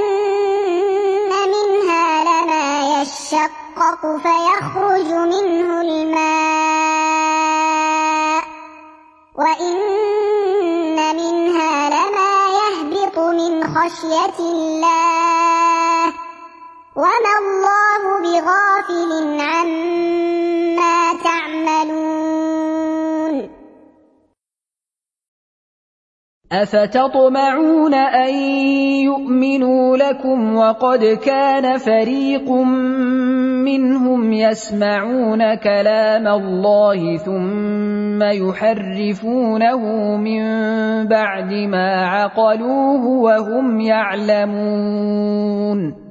منها لما يشقق فيخرج منه الماء وإن منها لما يهبط من خشية الله وما الله بغافل عما تعملون أفتطمعون أن يؤمنوا لكم وقد كان فريق منهم يسمعون كلام الله ثم يحرفونه من بعد ما عقلوه وهم يعلمون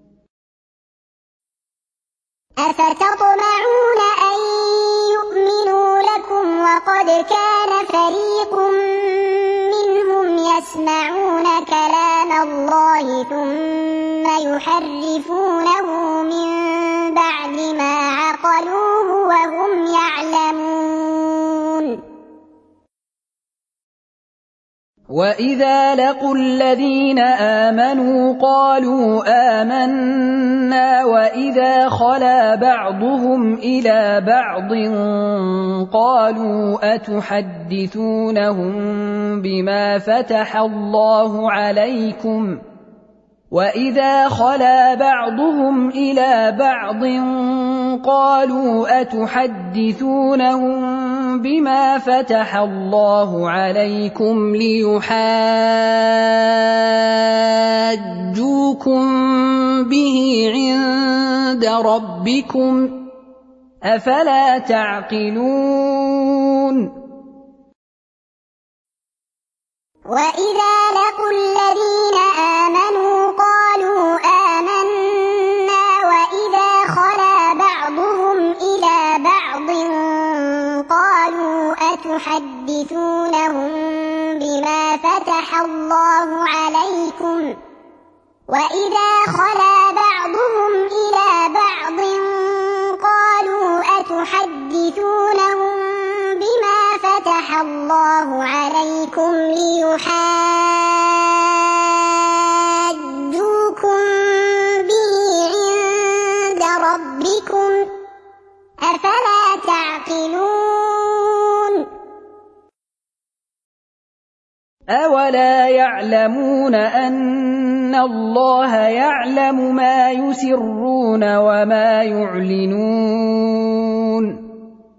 أفتطمعون أن يؤمنوا لكم وقد كان فريق منهم يسمعون كلام الله ثم يحرفونه من بعد ما عقلوه وهم يعلمون وَإِذَا لَقُوا الَّذِينَ آمَنُوا قَالُوا آمَنَّا وَإِذَا خَلَا بَعْضُهُمْ إِلَى بَعْضٍ قَالُوا أَتُحَدِّثُونَهُم بِمَا فَتَحَ اللَّهُ عَلَيْكُمْ وَإِذَا خَلَا بَعْضُهُمْ إِلَى بَعْضٍ قَالُوا أَتُحَدِّثُونَهُم بِمَا فَتَحَ اللَّهُ عَلَيْكُمْ لِيُحَاجُّوكُم بِهِ عِندَ رَبِّكُمْ ۚ أَفَلَا تَعْقِلُونَ وَإِذَا لَقُوا الَّذِينَ آمَنُوا قَالُوا آمَنَّا وَإِذَا خَلَا بَعْضُهُمْ إِلَى بَعْضٍ قَالُوا أَتُحَدِّثُونَهُم بِمَا فَتَحَ اللَّهُ عَلَيْكُمْ وَإِذَا خَلَا بَعْضُهُمْ إِلَى بَعْضٍ قَالُوا أَتُحَدِّثُونَهُم بِمَا فَتَحَ اللَّهُ عَلَيْكُمْ لِيُحَاجُّوكُم بِهِ عِندَ رَبِّكُمْ ۚ أَفَلَا تَعْقِلُونَ أَوَلَا يَعْلَمُونَ أَنَّ اللَّهَ يَعْلَمُ مَا يُسِرُّونَ وَمَا يُعْلِنُونَ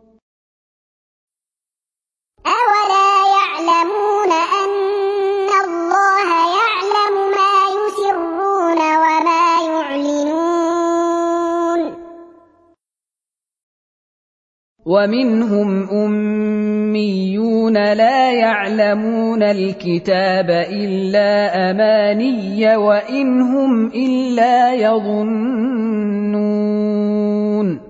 أَوَلَا يَعْلَمُونَ أَنَّ اللَّهَ يَعْلَمُ مَا يُسِرُّونَ وَمَا يُعْلِنُونَ وَمِنْهُمْ أُمِّيُّونَ لَا يَعْلَمُونَ الْكِتَابَ إِلَّا أَمَانِيَّ وَإِنْ هُمْ إِلَّا يَظُنُّونَ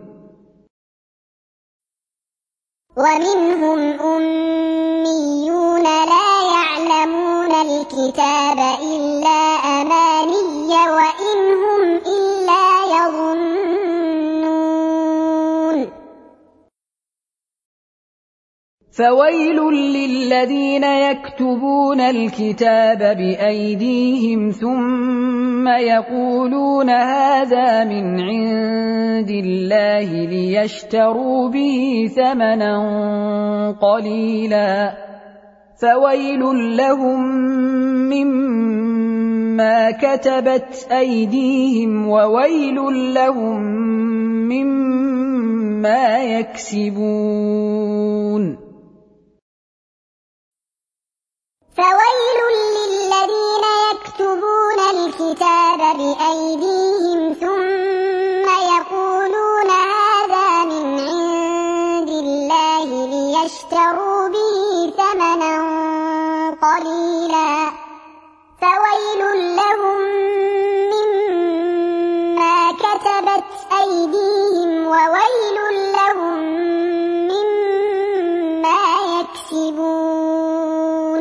وَمِنْهُمْ أُمِّيُّونَ لَا يَعْلَمُونَ الْكِتَابَ إِلَّا أَمَانِيَّ وَإِنْ هُمْ إِلَّا يَظُنُّونَ فَوَيْلٌ لِّلَّذِينَ يَكْتُبُونَ الْكِتَابَ بِأَيْدِيهِمْ ثُمَّ يَقُولُونَ هَٰذَا مِنْ عِندِ اللَّهِ لِيَشْتَرُوا بِهِ ثَمَنًا قَلِيلًا ۖ فَوَيْلٌ لَّهُم مِّمَّا كَتَبَتْ أَيْدِيهِمْ وَوَيْلٌ لَّهُم مِّمَّا يَكْسِبُونَ فَوَيْلٌ لِّلَّذِينَ يَكْتُبُونَ الْكِتَابَ بِأَيْدِيهِمْ ثُمَّ يَقُولُونَ هَٰذَا مِنْ عِندِ اللَّهِ لِيَشْتَرُوا بِهِ ثَمَنًا قَلِيلًا ۖ فَوَيْلٌ لَّهُم مِّمَّا كَتَبَتْ أَيْدِيهِمْ وَوَيْلٌ لَّهُم مِّمَّا يَكْسِبُونَ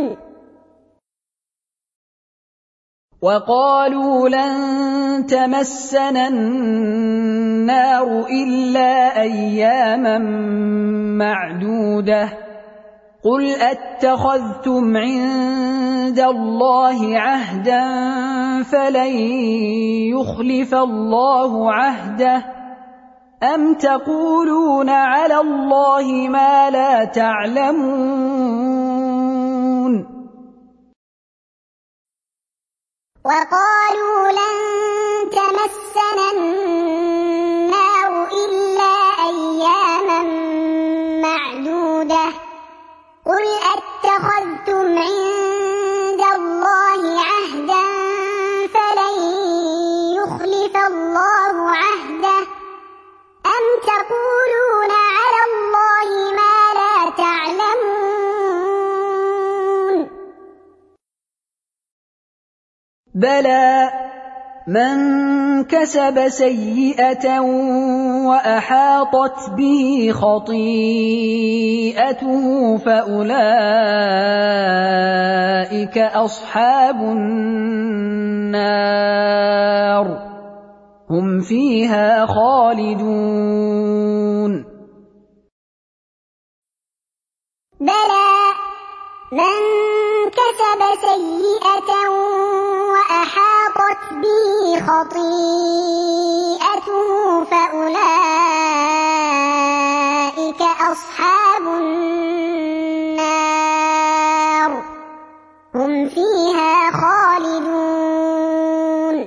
وَقَالُوا لَن تَمَسَّنَا النَّارُ إِلَّا أَيَّامًا مَّعْدُودَةً ۚ قُلْ أَتَّخَذْتُمْ عِندَ اللَّهِ عَهْدًا فَلَن يُخْلِفَ اللَّهُ عَهْدَهُ أَمْ تَقُولُونَ عَلَى اللَّهِ مَا لَا تَعْلَمُونَ وَقَالُوا لَن تَمَسَّنَا النَّارُ إِلَّا أَيَّامًا مَّعْدُودَةً ۚ قُلْ أَتَّخَذْتُمْ عِندَ اللَّهِ عَهْدًا فَلَن يُخْلِفَ اللَّهُ عَهْدَهُ أَمْ تَقُولُونَ عَلَى اللَّهِ مَا لَا تَعْلَمُونَ بَلَىٰ مَن كَسَبَ سَيِّئَةً وَأَحَاطَتْ بِهِ خَطِيئَتُهُ فَأُولَٰئِكَ أَصْحَابُ النَّارِ ۖ هُمْ فِيهَا خَالِدُونَ بَلَىٰ مَن كسب سيئة وأحاطت به خطيئته فأولئك أصحاب النار هم فيها خالدون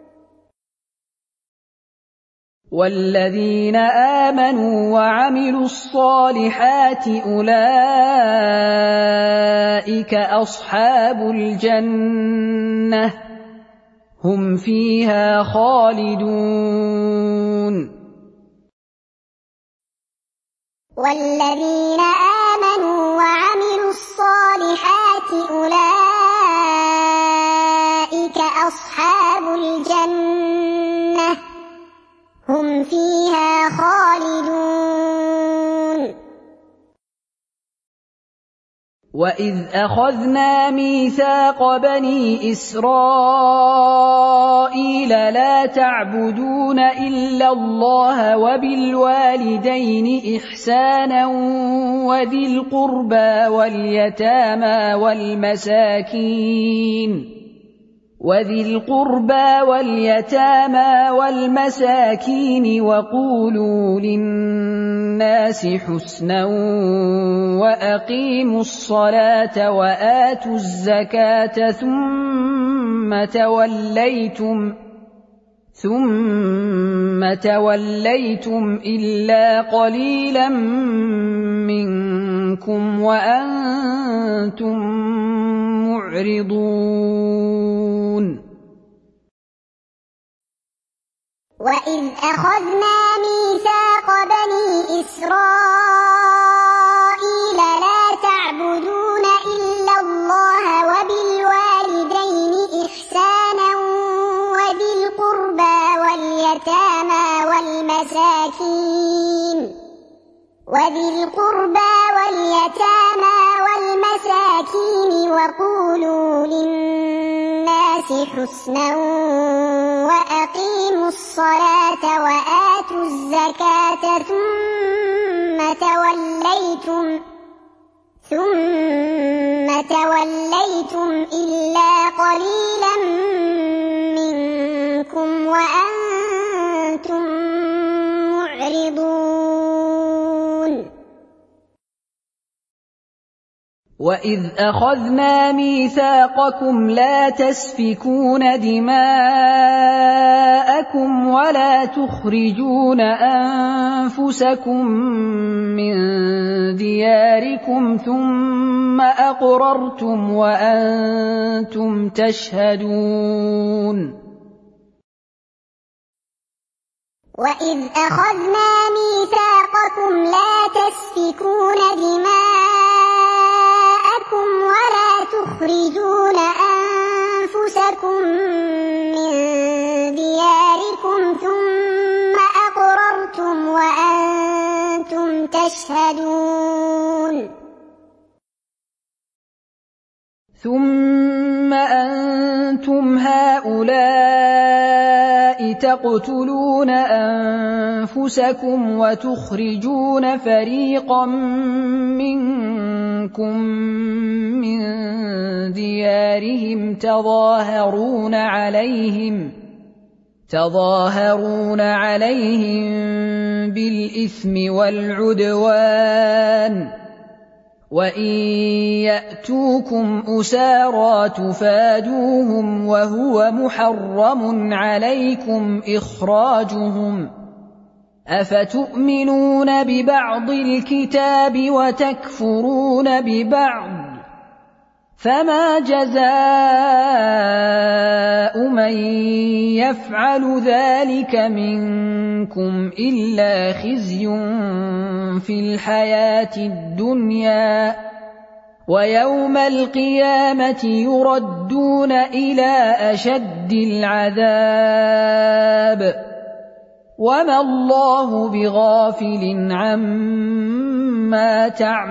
والذين آمنوا وعملوا الصالحات أولئك أصحاب الجنة هم فيها خالدون والذين آمنوا وعملوا الصالحات أولئك أصحاب الجنة هم فيها خالدون وإذ أخذنا ميثاق بني إسرائيل لا تعبدون إلا الله وبالوالدين إحسانا وذي القربى واليتامى والمساكين وقولوا للناس حسنا وأقيموا الصلاة وآتوا الزكاة ثم توليتم إلا قليلا منكم وأنتم معرضون وإذ أخذنا ميثاق بني إسرائيل لا تعبدون إلا الله وبالوالدين إحسانا وذي القربى واليتامى والمساكين وقولوا للناس حسنا وأقيموا الصلاة وآتوا الزكاة ثم توليتم إلا قليلا منكم وأنتم معرضون وإذ أخذنا ميثاقكم لا تسفكون دماءكم ولا تخرجون أنفسكم من دياركم ثم أقررتم وأنتم تشهدون وإذ أخذنا ميثاقكم لا تسفكون دماءكم ولا تخرجون أنفسكم من دياركم ثم أقررتم وأنتم تشهدون ثم أنتم هؤلاء تقتلون أنفسكم وتخرجون فريقا منكم من ديارهم تظاهرون عليهم بالإثم والعدوان وإن يأتوكم أسارى تفادوهم وهو محرم عليكم إخراجهم أفتؤمنون ببعض الكتاب وتكفرون ببعض فما جزاء من يفعل ذلك منكم إلا خزي في الحياة الدنيا ويوم القيامة يردون إلى أشد العذاب وما الله بغافل عما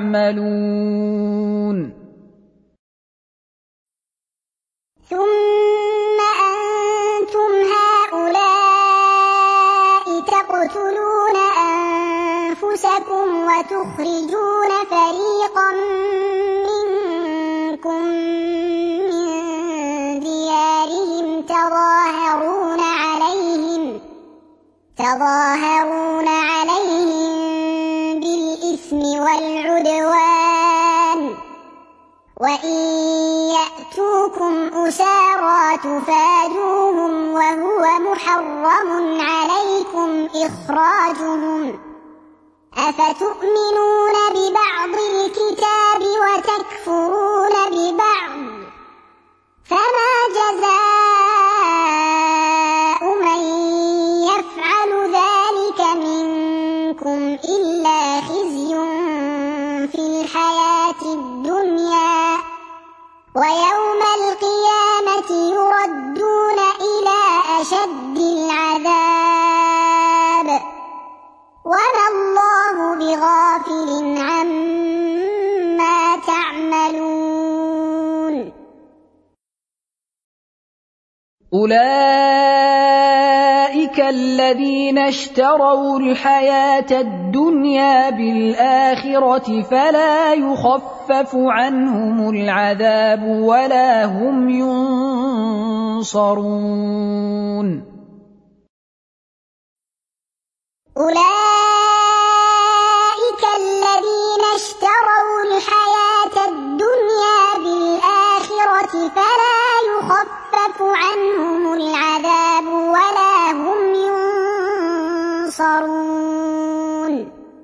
تعملون ثم أنتم هؤلاء تقتلون أنفسكم وتخرجون فريقا منكم تظاهرون عليهم بالإثم والعدوان وإن يأتوكم أسارى تفادوهم وهو محرم عليكم إخراجهم أفتؤمنون ببعض الكتاب وتكفرون ببعض فما جزاء من يفعل ذلك منكم إلا خزي في الحياة الدنيا ويوم القيامة يردون إلى أشد العذاب وما الله بغافل عما تعملون أولئك الذين اشتروا الحياة الدنيا بالآخرة فلا يخفف عنهم العذاب ولا هم ينصرون أولئك الذين اشتروا الحياة الدنيا بالآخرة فلا يخفف عنهم العذاب ولا هم ينصرون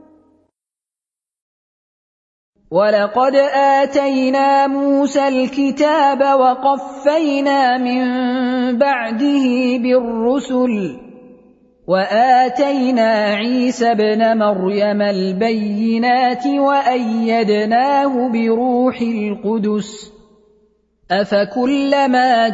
ولقد آتينا موسى الكتاب وقفينا من بعده بالرسل وآتينا عيسى ابن مريم البينات وأيدناه بروح القدس أفكلما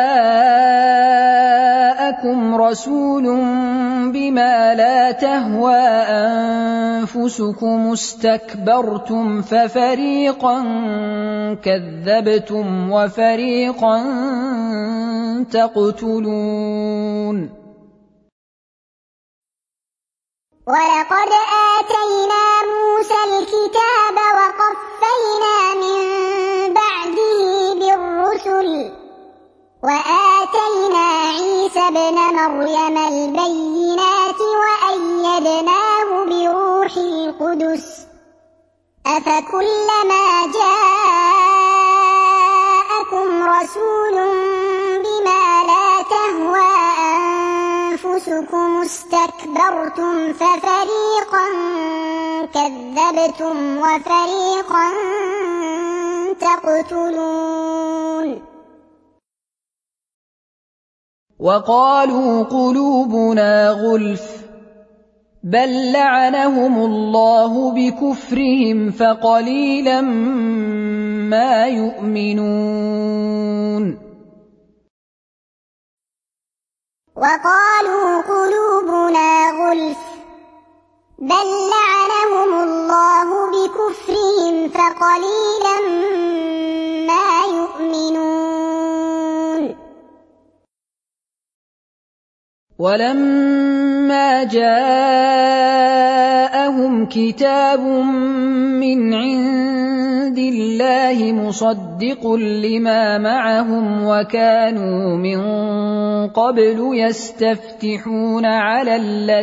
جاءكم رسول بما لا تهوى أنفسكم استكبرتم ففريقا كذبتم وفريقا تقتلون ولقد آتينا موسى الكتاب وقفينا من بعده بالرسل وآتينا عيسى ابن مريم البينات وأيدناه بروح القدس أفكلما جاءكم رسول بما لا تهوى أنفسكم استكبرتم ففريقا كذبتم وفريقا تقتلون وقالوا قلوبنا غلف بل لعنهم الله بكفرهم فقليلا ما يؤمنون وقالوا قلوبنا غلف بل لعنهم الله بكفرهم فقليلا ما يؤمنون ولما جاءهم كتاب من عند الله مصدق لما معهم وكانوا من قبل يستفتحون على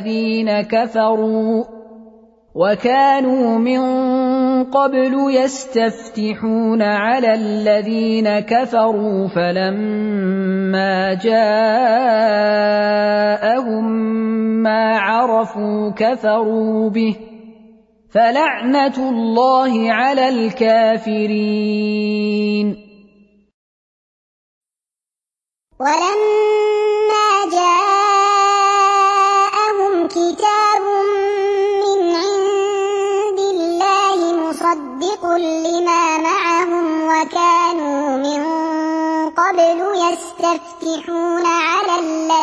الذين كفروا فلما جاءهم ما عرفوا كفروا به فلعنة الله على الكافرين ولما جاءهم كتاب من عند الله مصدق لما معهم وكانوا من قبل يستفتحون على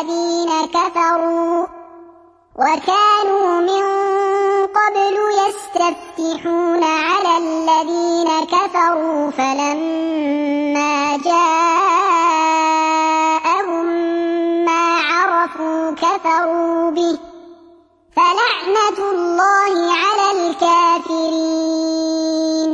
الذين كفروا فلما جاءهم ما عرفوا كفروا به فلعنة الله على الكافرين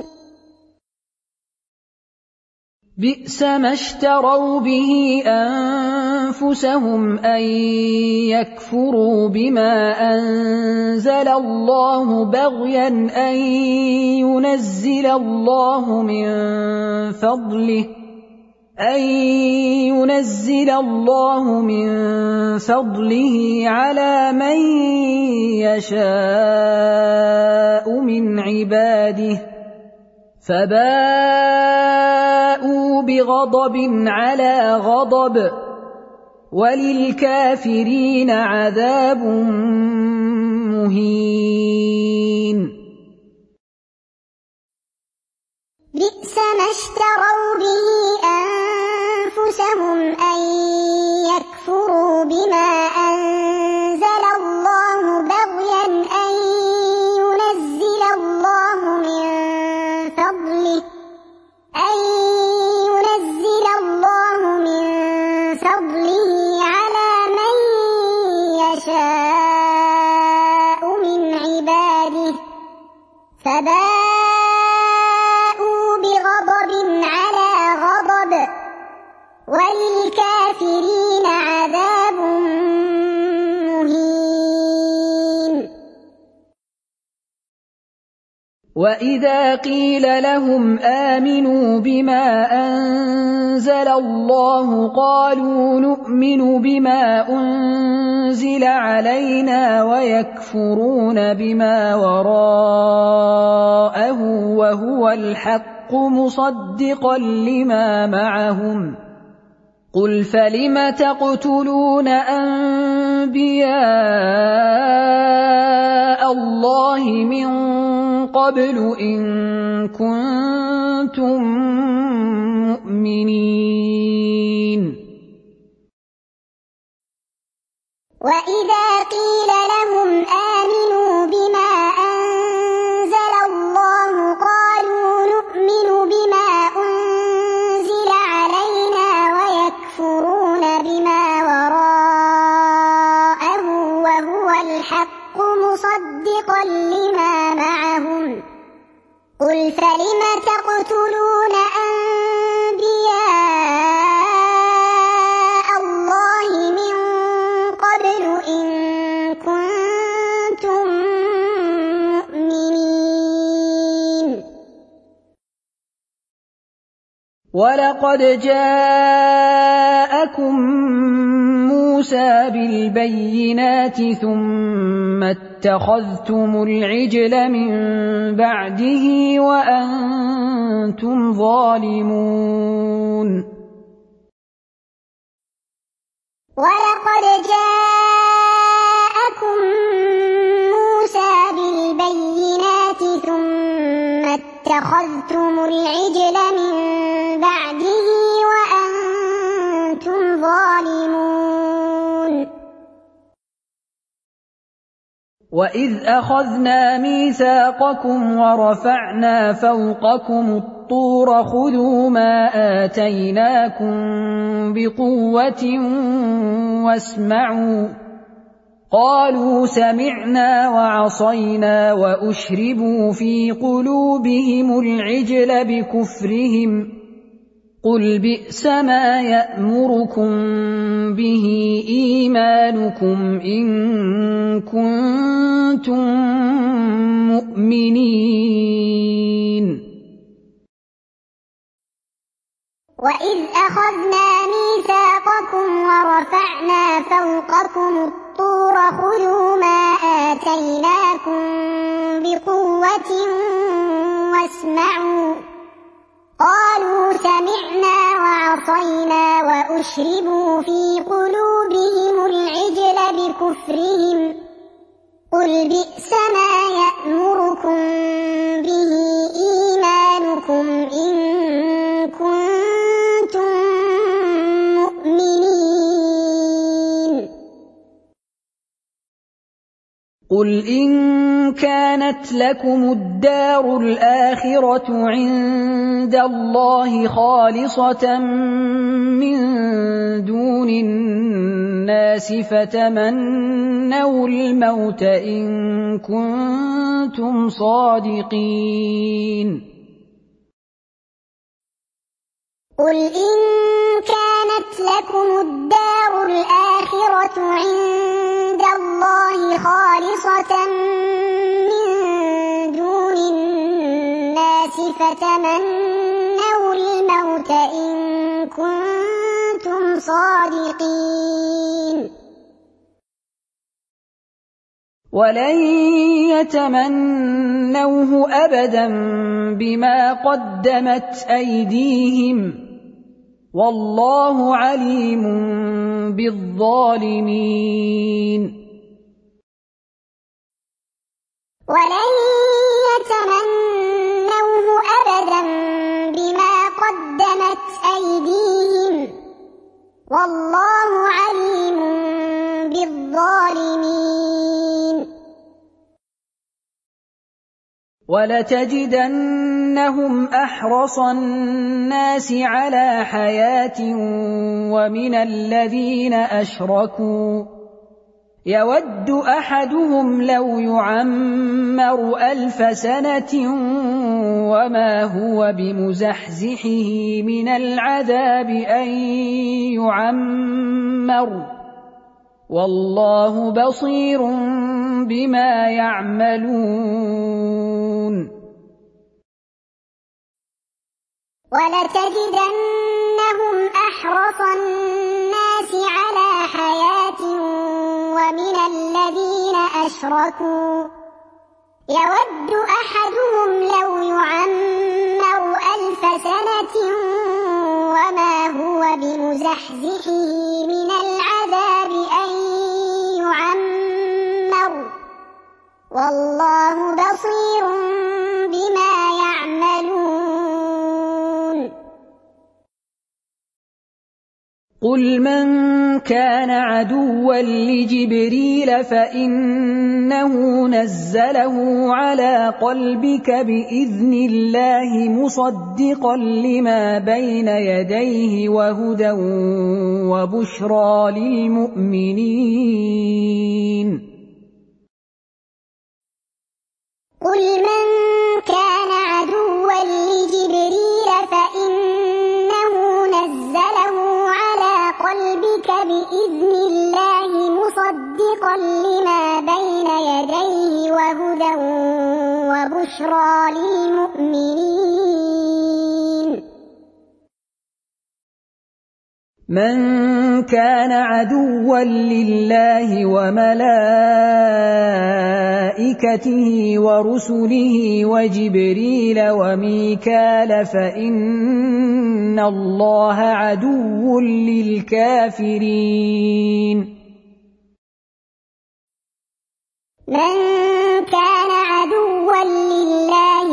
بئس ما اشتروا به أنفسهم أن يكفروا بما أنزل الله بغيا أن ينزل الله من فضله على من يشاء من عباده فباءوا بغضب على غضب وللكافرين عذاب مهين. بئس ما اشتروا به أنفسهم أن يكفروا بما أنزل الله بغيا أن ينزل الله من فضله على من يشاء من عباده فباءوا بغضب على غضب وللكافرين عذاب مهين. وإذا قيل لهم آمنوا بما أنزل الله قالوا نؤمن بما أنزل علينا ويكفرون بما وراءه وهو الحق مصدقا لما معهم. قل فلم تقتلون أنبياء الله من قبل إن كنتم مؤمنين. وإذا قيل لهم آمنوا بما أنزل الله قالوا نؤمن بما أنزل علينا ويكفرون بما وراءه وهو الحق مصدقا لما معهم. قل فلم تقتلون أنبياء الله من قبل إن كنتم مؤمنين. ولقد جاءكم موسى بالبينات ثم اتخذتم العجل من بعده وأنتم ظالمون. ولقد جاءكم موسى بالبينات ثم اتخذتم العجل من بعده وأنتم ظالمون. وإذ أخذنا ميثاقكم ورفعنا فوقكم الطور خذوا ما آتيناكم بقوة واسمعوا قالوا سمعنا وعصينا وأشربوا في قلوبهم العجل بكفرهم قل بئس ما يأمركم به إيمانكم إن كنتم مؤمنين. وإذ أخذنا ميثاقكم ورفعنا فوقكم الطور خذوا ما آتيناكم بقوة واسمعوا قالوا سمعنا وعصينا وأشربوا في قلوبهم العجل بكفرهم قل بئس ما يأمركم به إيمانكم إن كنتم مؤمنين. قل إن كانت لكم الدار الآخرة عند الله خالصة من دون الناس فتمنوا الموت إن كنتم صادقين. قل إن كانت لكم الدار الآخرة عند الله خالصة من دون الناس فتمنوا الموت إن كنتم صادقين ولن يتمنوه أبدا بما قدمت أيديهم والله عليم بالظالمين ولن يتمنوه أبدا بما قدمت أيديهم والله عليم بالظالمين ولتجدنهم أحرص الناس على حياة ومن الذين أشركوا يود أحدهم لو يعمر 1000 سنة وما هو بمزحزحه من العذاب أن يعمر والله بصير بما يعملون ولتجدنهم أحرص الناس على حياة ومن الذين أشركوا يود أحدهم لو يعمر 1000 سنة وما هو بمزحزحه من العذاب أن يعمر والله بصير بما يعملون قل من كان عدوا لجبريل فإنه نزله على قلبك بإذن الله مصدقا لما بين يديه وهدى وبشرى للمؤمنين قل من كان عدوا لجبريل فإنه نزله على قلبك بإذن الله مصدقا لما بين يديه وهدى وبشرى للمؤمنين من كان عدوا لله وملائكته ورسله وجبريل وميكال فإن الله عدو للكافرين من كان عدوا لله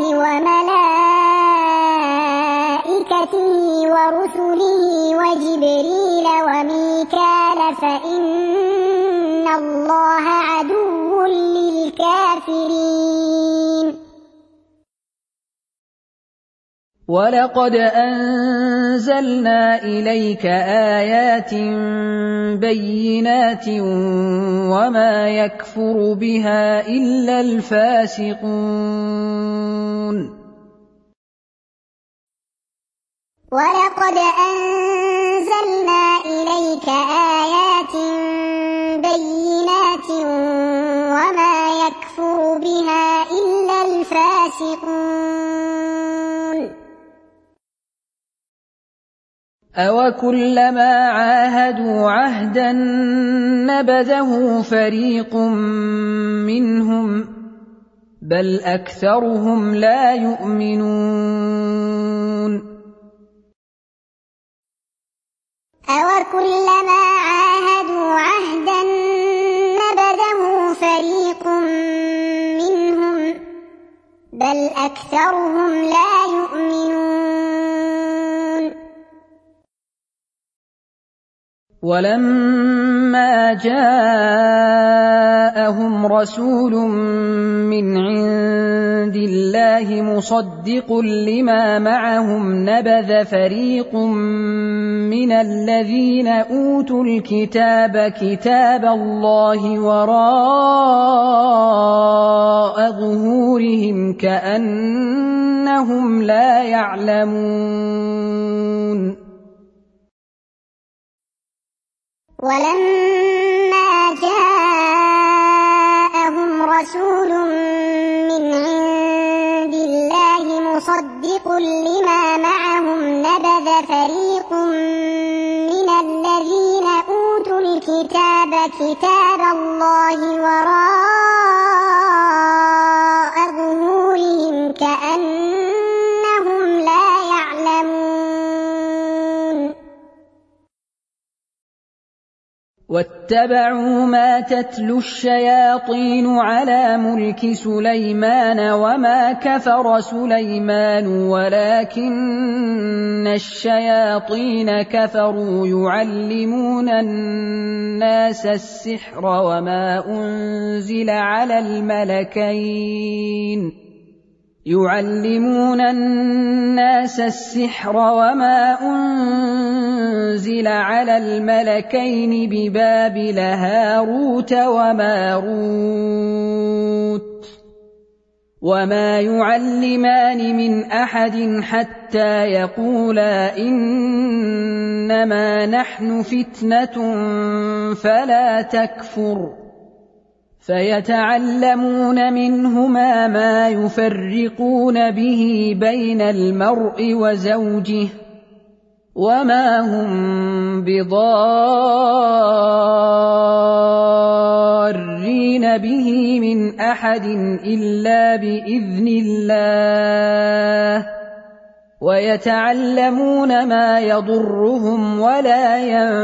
وملائكته ورسله وجبريل وميكال فإن الله عدو للكافرين ولقد أنزلنا إليك آيات بينات وما يكفر بها إلا الفاسقون ولقد أنزلنا إليك آيات بينات وما يكفر بها إلا الفاسقون أوكلما عاهدوا عهدا نبذه فريق منهم بل أكثرهم لا يؤمنون أوكلما عاهدوا عهدا نبذه فريق منهم بل أكثرهم لا يؤمنون ولما جاءهم رسول من عند الله مصدق لما معهم نبذ فريق من الذين أوتوا الكتاب كتاب الله وراء ظهورهم كأنهم لا يعلمون ولما جاءهم رسول من عند الله مصدق لما معهم نبذ فريق من الذين أوتوا الكتاب كتاب الله وراء ظهورهم كأنهم لا يعلمون واتبعوا ما تتلو الشياطين على ملك سليمان وما كفر سليمان ولكن الشياطين كفروا يعلمون الناس السحر وما أنزل على الملكين ببابل هاروت وماروت وما يعلمان من أحد حتى يقولا إنما نحن فتنة فلا تكفر فيتعلمون منهما ما يفرقون به بين المرء وزوجه وما هم بضارين به من أحد إلا بإذن الله ويتعلمون ما يضرهم ولا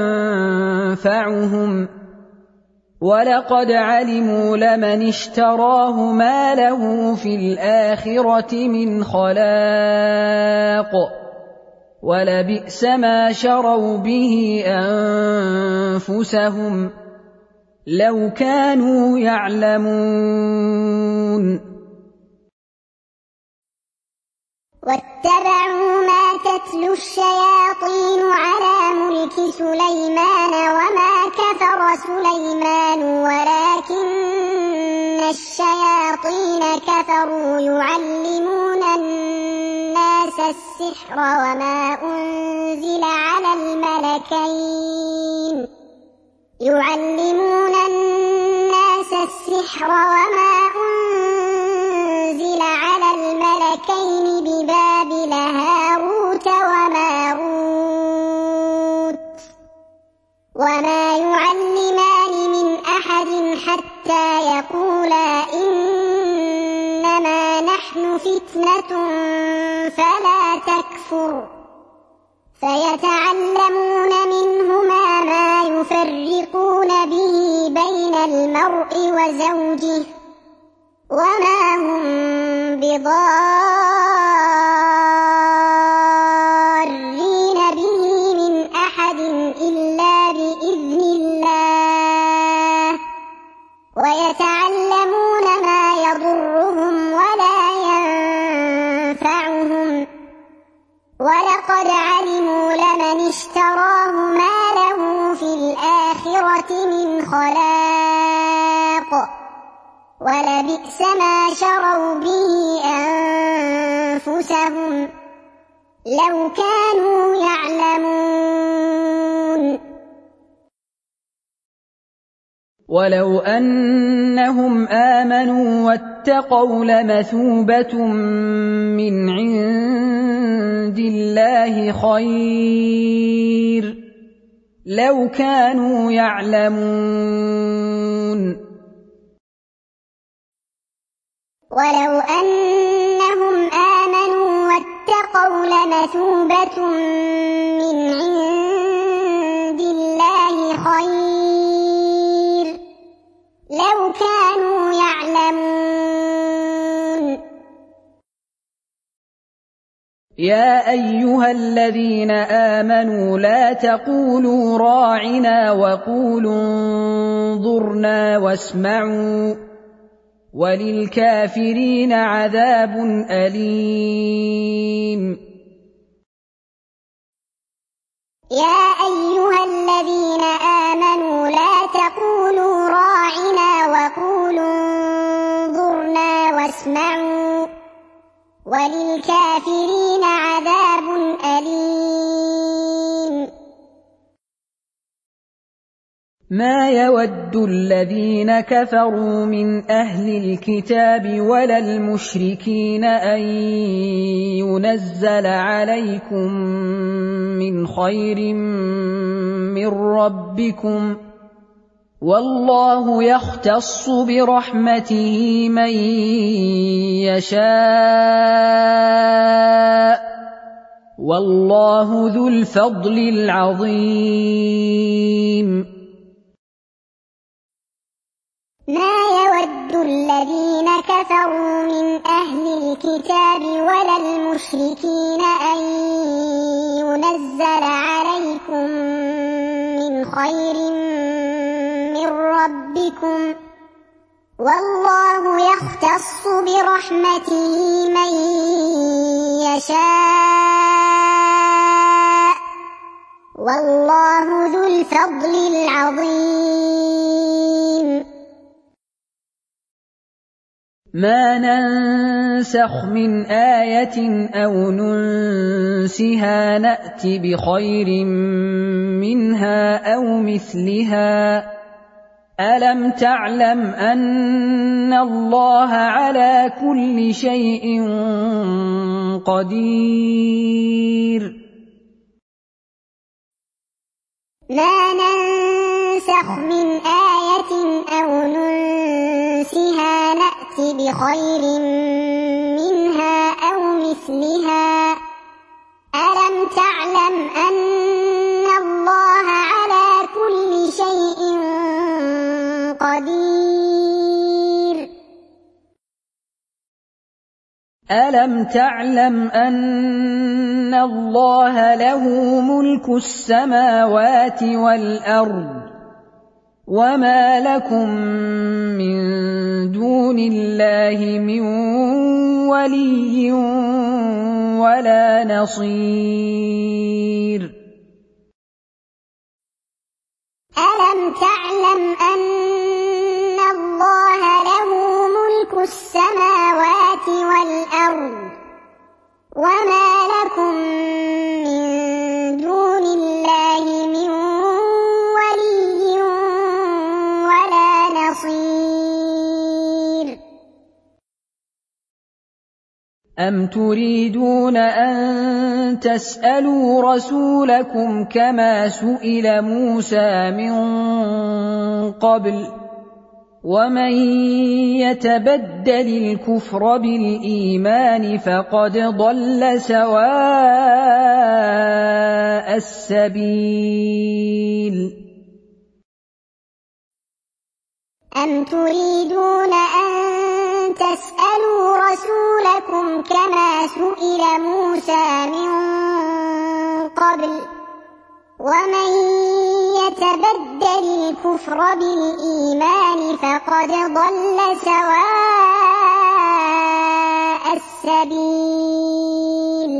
ينفعهم ولقد علموا لمن اشتراه ما له في الآخرة من خلاق ولبئس ما شروا به أنفسهم لو كانوا يعلمون واتبعوا ما تتلو الشياطين على ملك سليمان وما كفر سليمان ولكن الشياطين كفروا يعلمون الناس السحر وما أنزل على الملكين ببابل هاروت وماروت وما يعلمان من أحد حتى يقولا إنما نحن فتنة فلا تكفر فيتعلمون منهما ما يفرقون به بين المرء وزوجه وما هم بضارين به من أحد إلا بإذن الله ويتعلمون ما يضرهم ولا ينفعهم ولقد علموا لمن اشتراه ما له في الآخرة من خلاق ولبئس ما شروا به أنفسهم لو كانوا يعلمون ولو أنهم آمنوا واتقوا لمثوبة من عند الله خير لو كانوا يعلمون ولو أنهم آمنوا واتقوا لمثوبة من عند الله خير لو كانوا يعلمون يا أيها الذين آمنوا لا تقولوا راعنا وقولوا انظرنا واسمعوا وللكافرين عذاب أليم يا أيها الذين آمنوا لا تقولوا راعنا وقولوا انظرنا واسمعوا وللكافرين عذاب أليم ما يود الذين كفروا من أهل الكتاب ولا المشركين أن ينزل عليكم من خير من ربكم والله يختص برحمته من يشاء والله ذو الفضل العظيم ما يود الذين كفروا من أهل الكتاب ولا المشركين أن ينزل عليكم من خير من ربكم والله يختص برحمته من يشاء والله ذو الفضل العظيم ما ننسخ من آية أو ننسها نأت بخير منها أو مثلها ألم تعلم أن الله على كل شيء قدير ما ننسخ من آية أو ننسها نأت بخير منها أو مثلها ألم تعلم أن الله على كل شيء قدير ألم تعلم أن الله له ملك السماوات والأرض وما لكم من دون الله من ولي ولا نصير ألم تعلم أن الله له ملك السماوات والأرض وما لكم من دون الله من ولي ولا نصير أم تريدون أن تسألوا رسولكم كما سئل موسى من قبل ومن يتبدل الكفر بالإيمان فقد ضل سواء السبيل أم تريدون أن تسألوا رسولكم كما سئل موسى من قبل ومن يتبدل الكفر بالإيمان فقد ضل سواء السبيل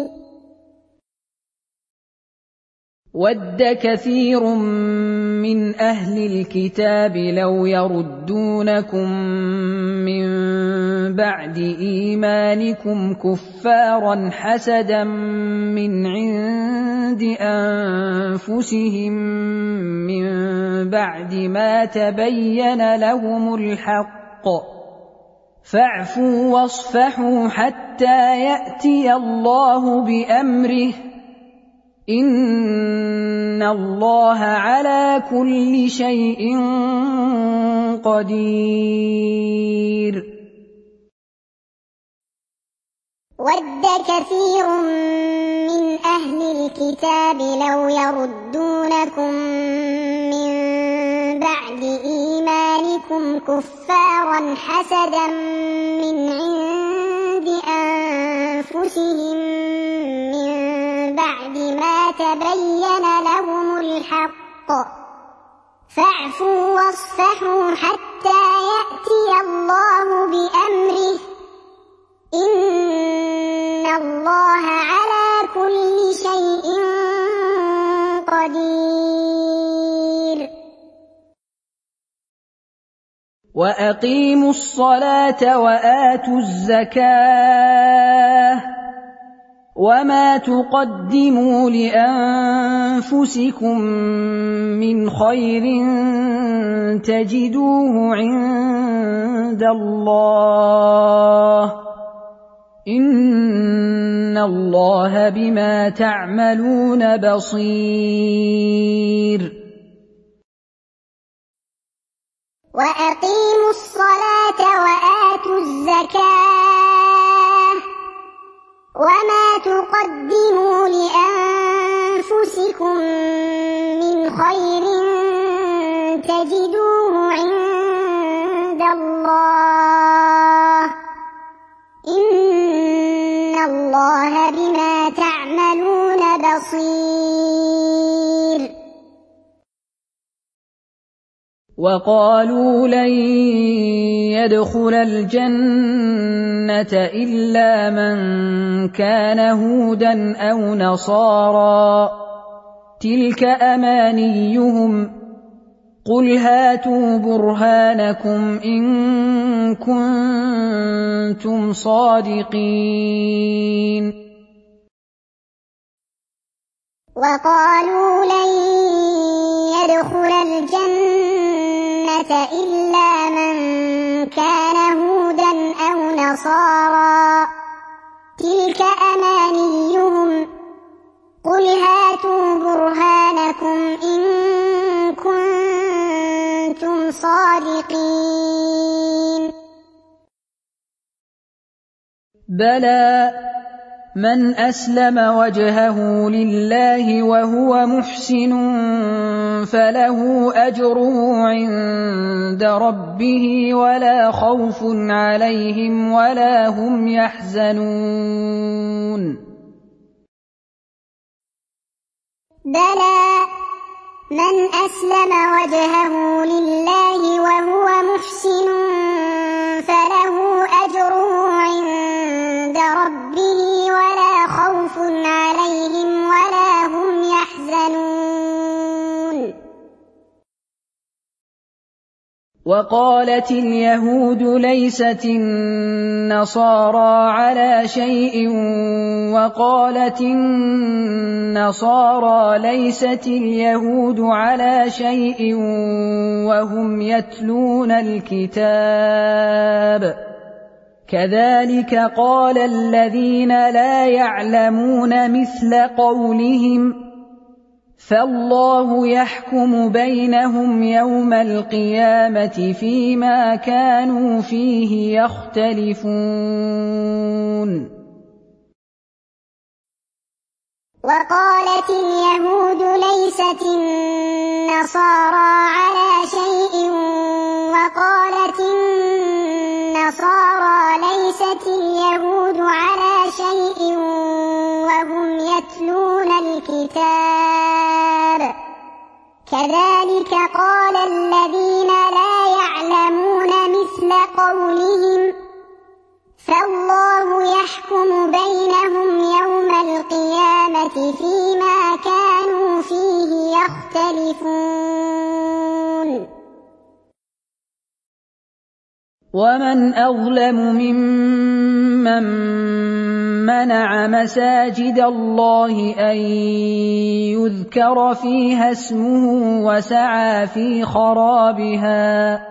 ود كثير من أهل الكتاب لو يردونكم من بعد إيمانكم كفارا حسدا من عند أنفسهم من بعد ما تبين لهم الحق فاعفوا واصفحوا حتى يأتي الله بأمره إن الله على كل شيء قدير ود كثير من أهل الكتاب لو يردونكم من بعد إيمانكم كفارا حسدا من عند أنفسهم من بعد ما تبين لهم الحق فاعفوا واصفحوا حتى يأتي الله بأمره إن الله على كل شيء قدير وأقيموا الصلاة وآتوا الزكاة وما تقدموا لأنفسكم من خير تجدوه عند الله إن الله بما تعملون بصير وأقيموا الصلاة وآتوا الزكاة وما تقدموا لأنفسكم من خير تجدوه عند الله إن الله بما تعملون بصير وقالوا لن يدخل الجنة إلا من كان هودا أو نصارى تلك أمانيهم قل هاتوا برهانكم إن كنتم صادقين وقالوا لن يدخل الجنة إلا من كان هودا أو نصارى تلك أمانيهم قل هاتوا برهانكم إن كنتم صادقين بلى من أسلم وجهه لله وهو محسن فله أجره عند ربه ولا خوف عليهم ولا هم يحزنون بلى من أسلم وجهه لله وهو محسن فله أجره عند ربه ولا خوف عليهم ولا هم يحزنون وقالت اليهود ليست النصارى على شيء وقالت النصارى ليست اليهود على شيء وهم يتلون الكتاب كذلك قال الذين لا يعلمون مثل قولهم فالله يحكم بينهم يوم القيامة فيما كانوا فيه يختلفون وقالت اليهود ليست النصارى على شيء وقالت النصارى ليست اليهود على شيء وهم يتلون الكتاب كذلك قال الذين لا يعلمون مثل قولهم فالله يحكم بينهم يوم القيامة فيما كانوا فيه يختلفون ومن أظلم ممن منع مساجد الله أن يذكر فيها اسمه وسعى في خرابها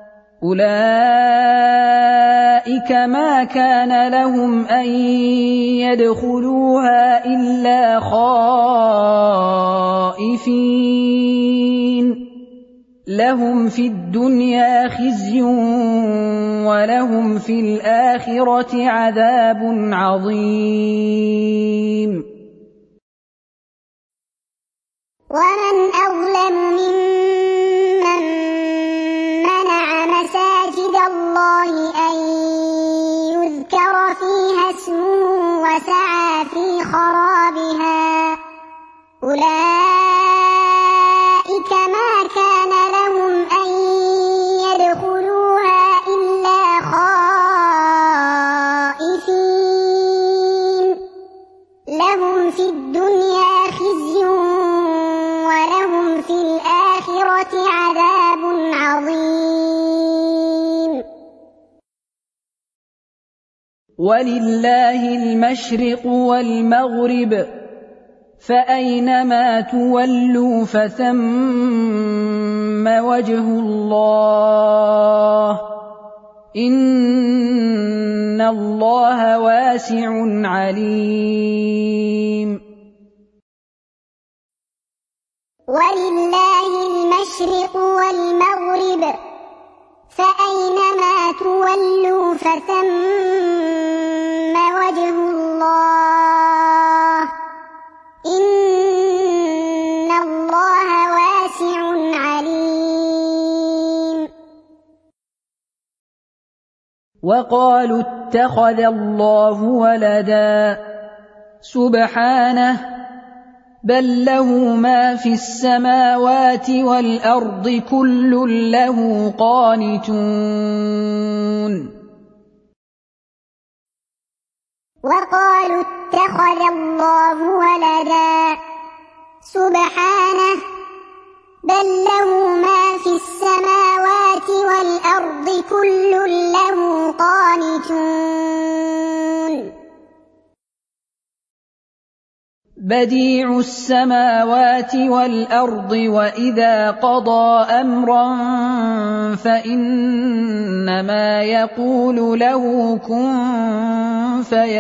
أولئك ما كان لهم أن يدخلوها إلا خائفين لهم في الدنيا خزي ولهم في الآخرة عذاب عظيم ومن أظلم ممن منع مساجد الله أن يذكر فيها اسمه وسعى في خرابها أولئك ما كان لهم أن يدخلوها إلا خائفين لهم في الدنيا خزي ولهم في الآخرة عذاب عظيم ولله المشرق والمغرب فأينما تولوا فثم وجه الله إن الله واسع عليم ولله المشرق والمغرب فأينما تولوا فثم وجه الله إن الله واسع عليم وقالوا اتخذ الله ولدا سبحانه بل له ما في السماوات والأرض كل له قانتون وقالوا اتخذ الله ولدا سبحانه بل له ما في السماوات والأرض كل له قانتون بديع السماوات والأرض وإذا قضى أمرا فإنما يقول له كن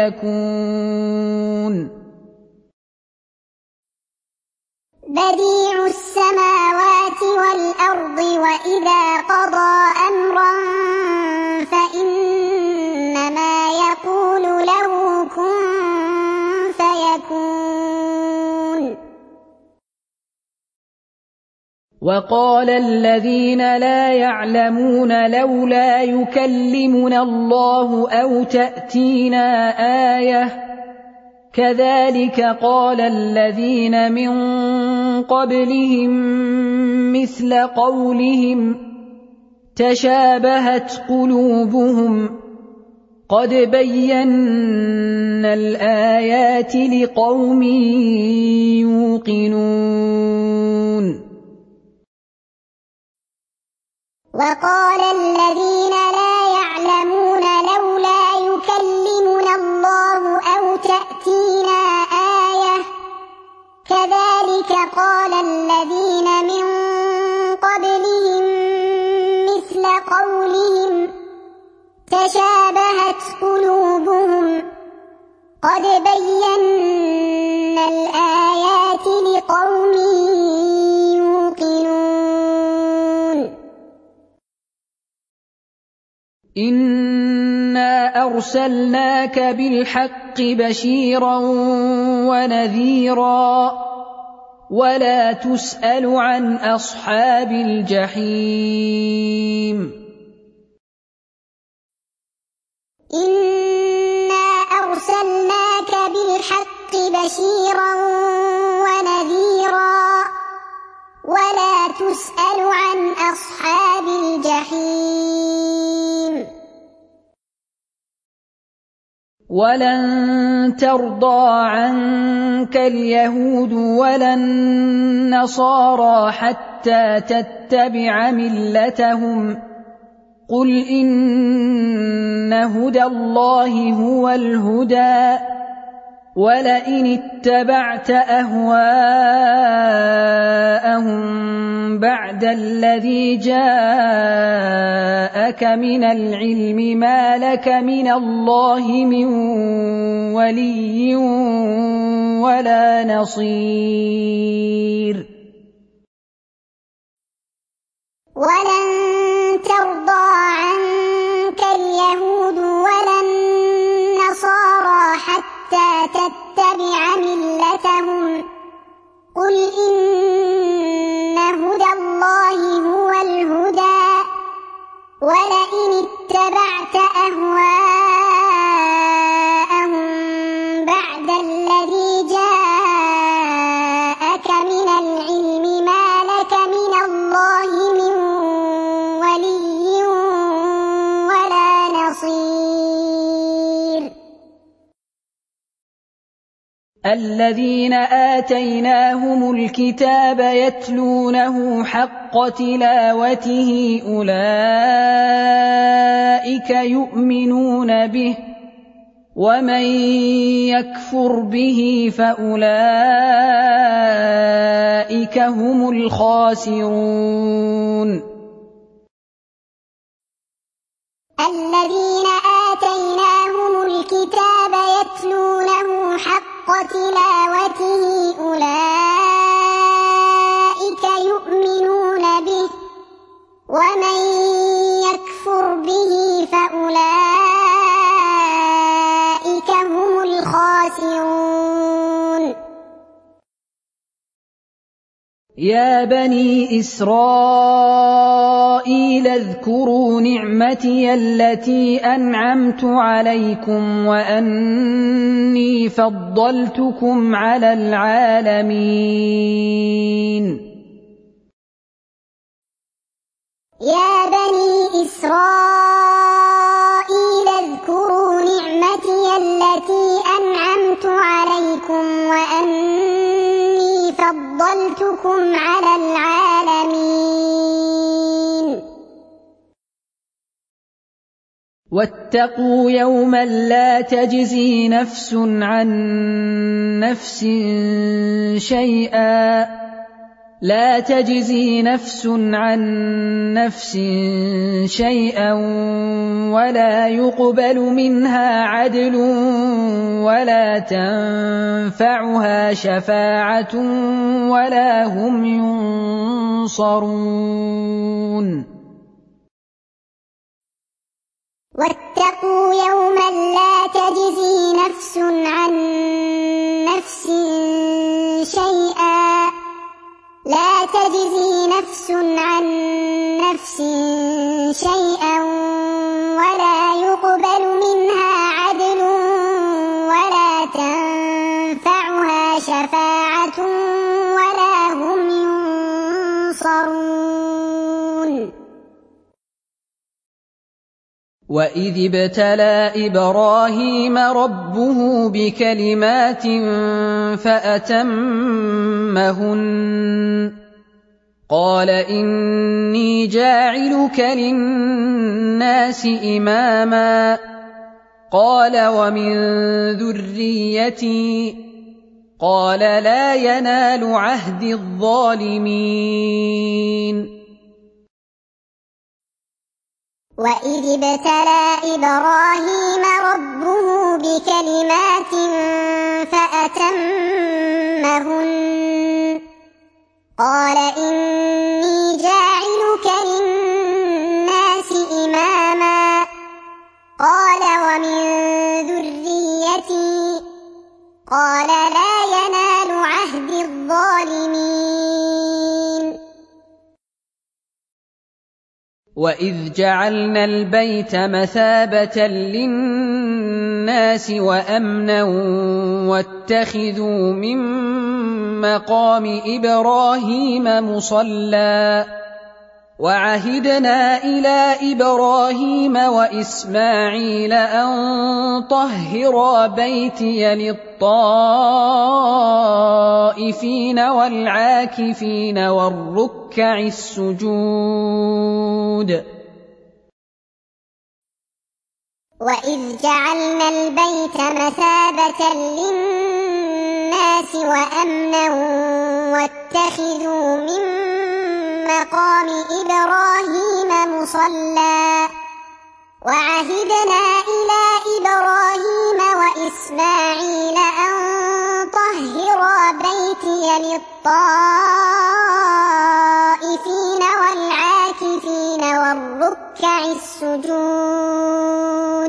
فيكون بديع السماوات والأرض وإذا قضى أمرا فإنما يقول له كن فيكون وقال الذين لا يعلمون لولا يكلمنا الله أو تأتينا آية كذلك قال الذين من قبلهم مثل قولهم تشابهت قلوبهم قد بينا الآيات لقوم يوقنون وقال الذين لا يعلمون لولا يكلمنا الله أو تأتينا آية كذلك قال الذين من قبلهم مثل قولهم تشابهت قلوبهم قد بينا الآيات لقوم يوقنون إنا أرسلناك بالحق بشيرا ونذيرا ولا تسأل عن أصحاب الجحيم إنا أرسلناك بالحق بشيرا ونذيرا ولا تسأل عن أصحاب الجحيم ولن ترضى عنك اليهود ولا النصارى حتى تتبع ملتهم قل إن هدى الله هو الهدى ولئن اتبعت أهواءهم بعد الذي جاءك من العلم ما لك من الله من ولي ولا نصير ولن ترضى عنك اليهود ولا النصارى حتى تتبع ملتهم قل إن هدى الله هو الهدى ولئن اتبعت أهواءهم بعد الذي جاءك من العلم ما لك من الله من ولي ولا نصير الذين آتيناهم الكتاب يتلونه حق تلاوته أولئك يؤمنون به ومن يكفر به فأولئك هم الخاسرون الذين آتيناهم الكتاب يتلونه حق تلاوته أولئك يؤمنون به ومن يكفر به فأولئك هم الخاسرون يا بني إسرائيل اذكروا نعمتي التي أنعمت عليكم وأني فضلتكم على العالمين يا بني إسرائيل اذكروا نعمتي التي أنعمت عليكم وأني فضلتكم على العالمين واتقوا يوما لا تجزي نفس عن نفس شيئا لا تجزي نفس عن نفس شيئا ولا يقبل منها عدل ولا تنفعها شفاعة ولا هم ينصرون واتقوا يوما لا تجزي نفس عن نفس شيئا لا تجزي نفس عن نفس شيئا ولا يقبل منها عدل ولا تنفعها شفاعة ولا هم ينصرون وإذ ابتلى إبراهيم ربه بكلمات فأتمهن قال إني جاعلك للناس إماما قال ومن ذريتي قال لا ينال عهد الظالمين وإذ ابتلى إبراهيم ربه بكلمات فأتمهن قال إني جاعلك للناس إماما قال ومن ذريتي قال لا ينال عهد الظالمين وإذ جعلنا البيت مثابة للناس وأمنا واتخذوا من مقام إبراهيم مصلى وعهدنا إلى إبراهيم وإسماعيل أن طهرا بيتي للطائفين والعاكفين والركع السجود وإذ جعلنا البيت مثابة للناس وأمنا واتخذوا من مقام إبراهيم مصلى وعهدنا إلى إبراهيم وإسماعيل أن طهرا بيتي للطائفين والعاكفين والركع السجود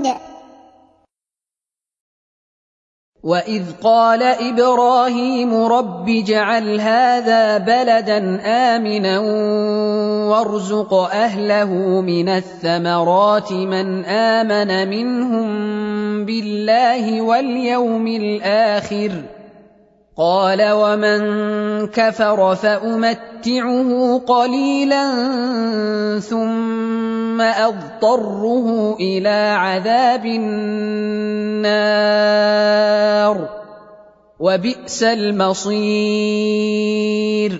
وإذ قال إبراهيم رب اجعل هذا بلدا آمنا وارزق أهله من الثمرات من آمن منهم بالله واليوم الآخر قال ومن كفر فأمتعه قليلا ثم أضطره إلى عذاب النار وبئس المصير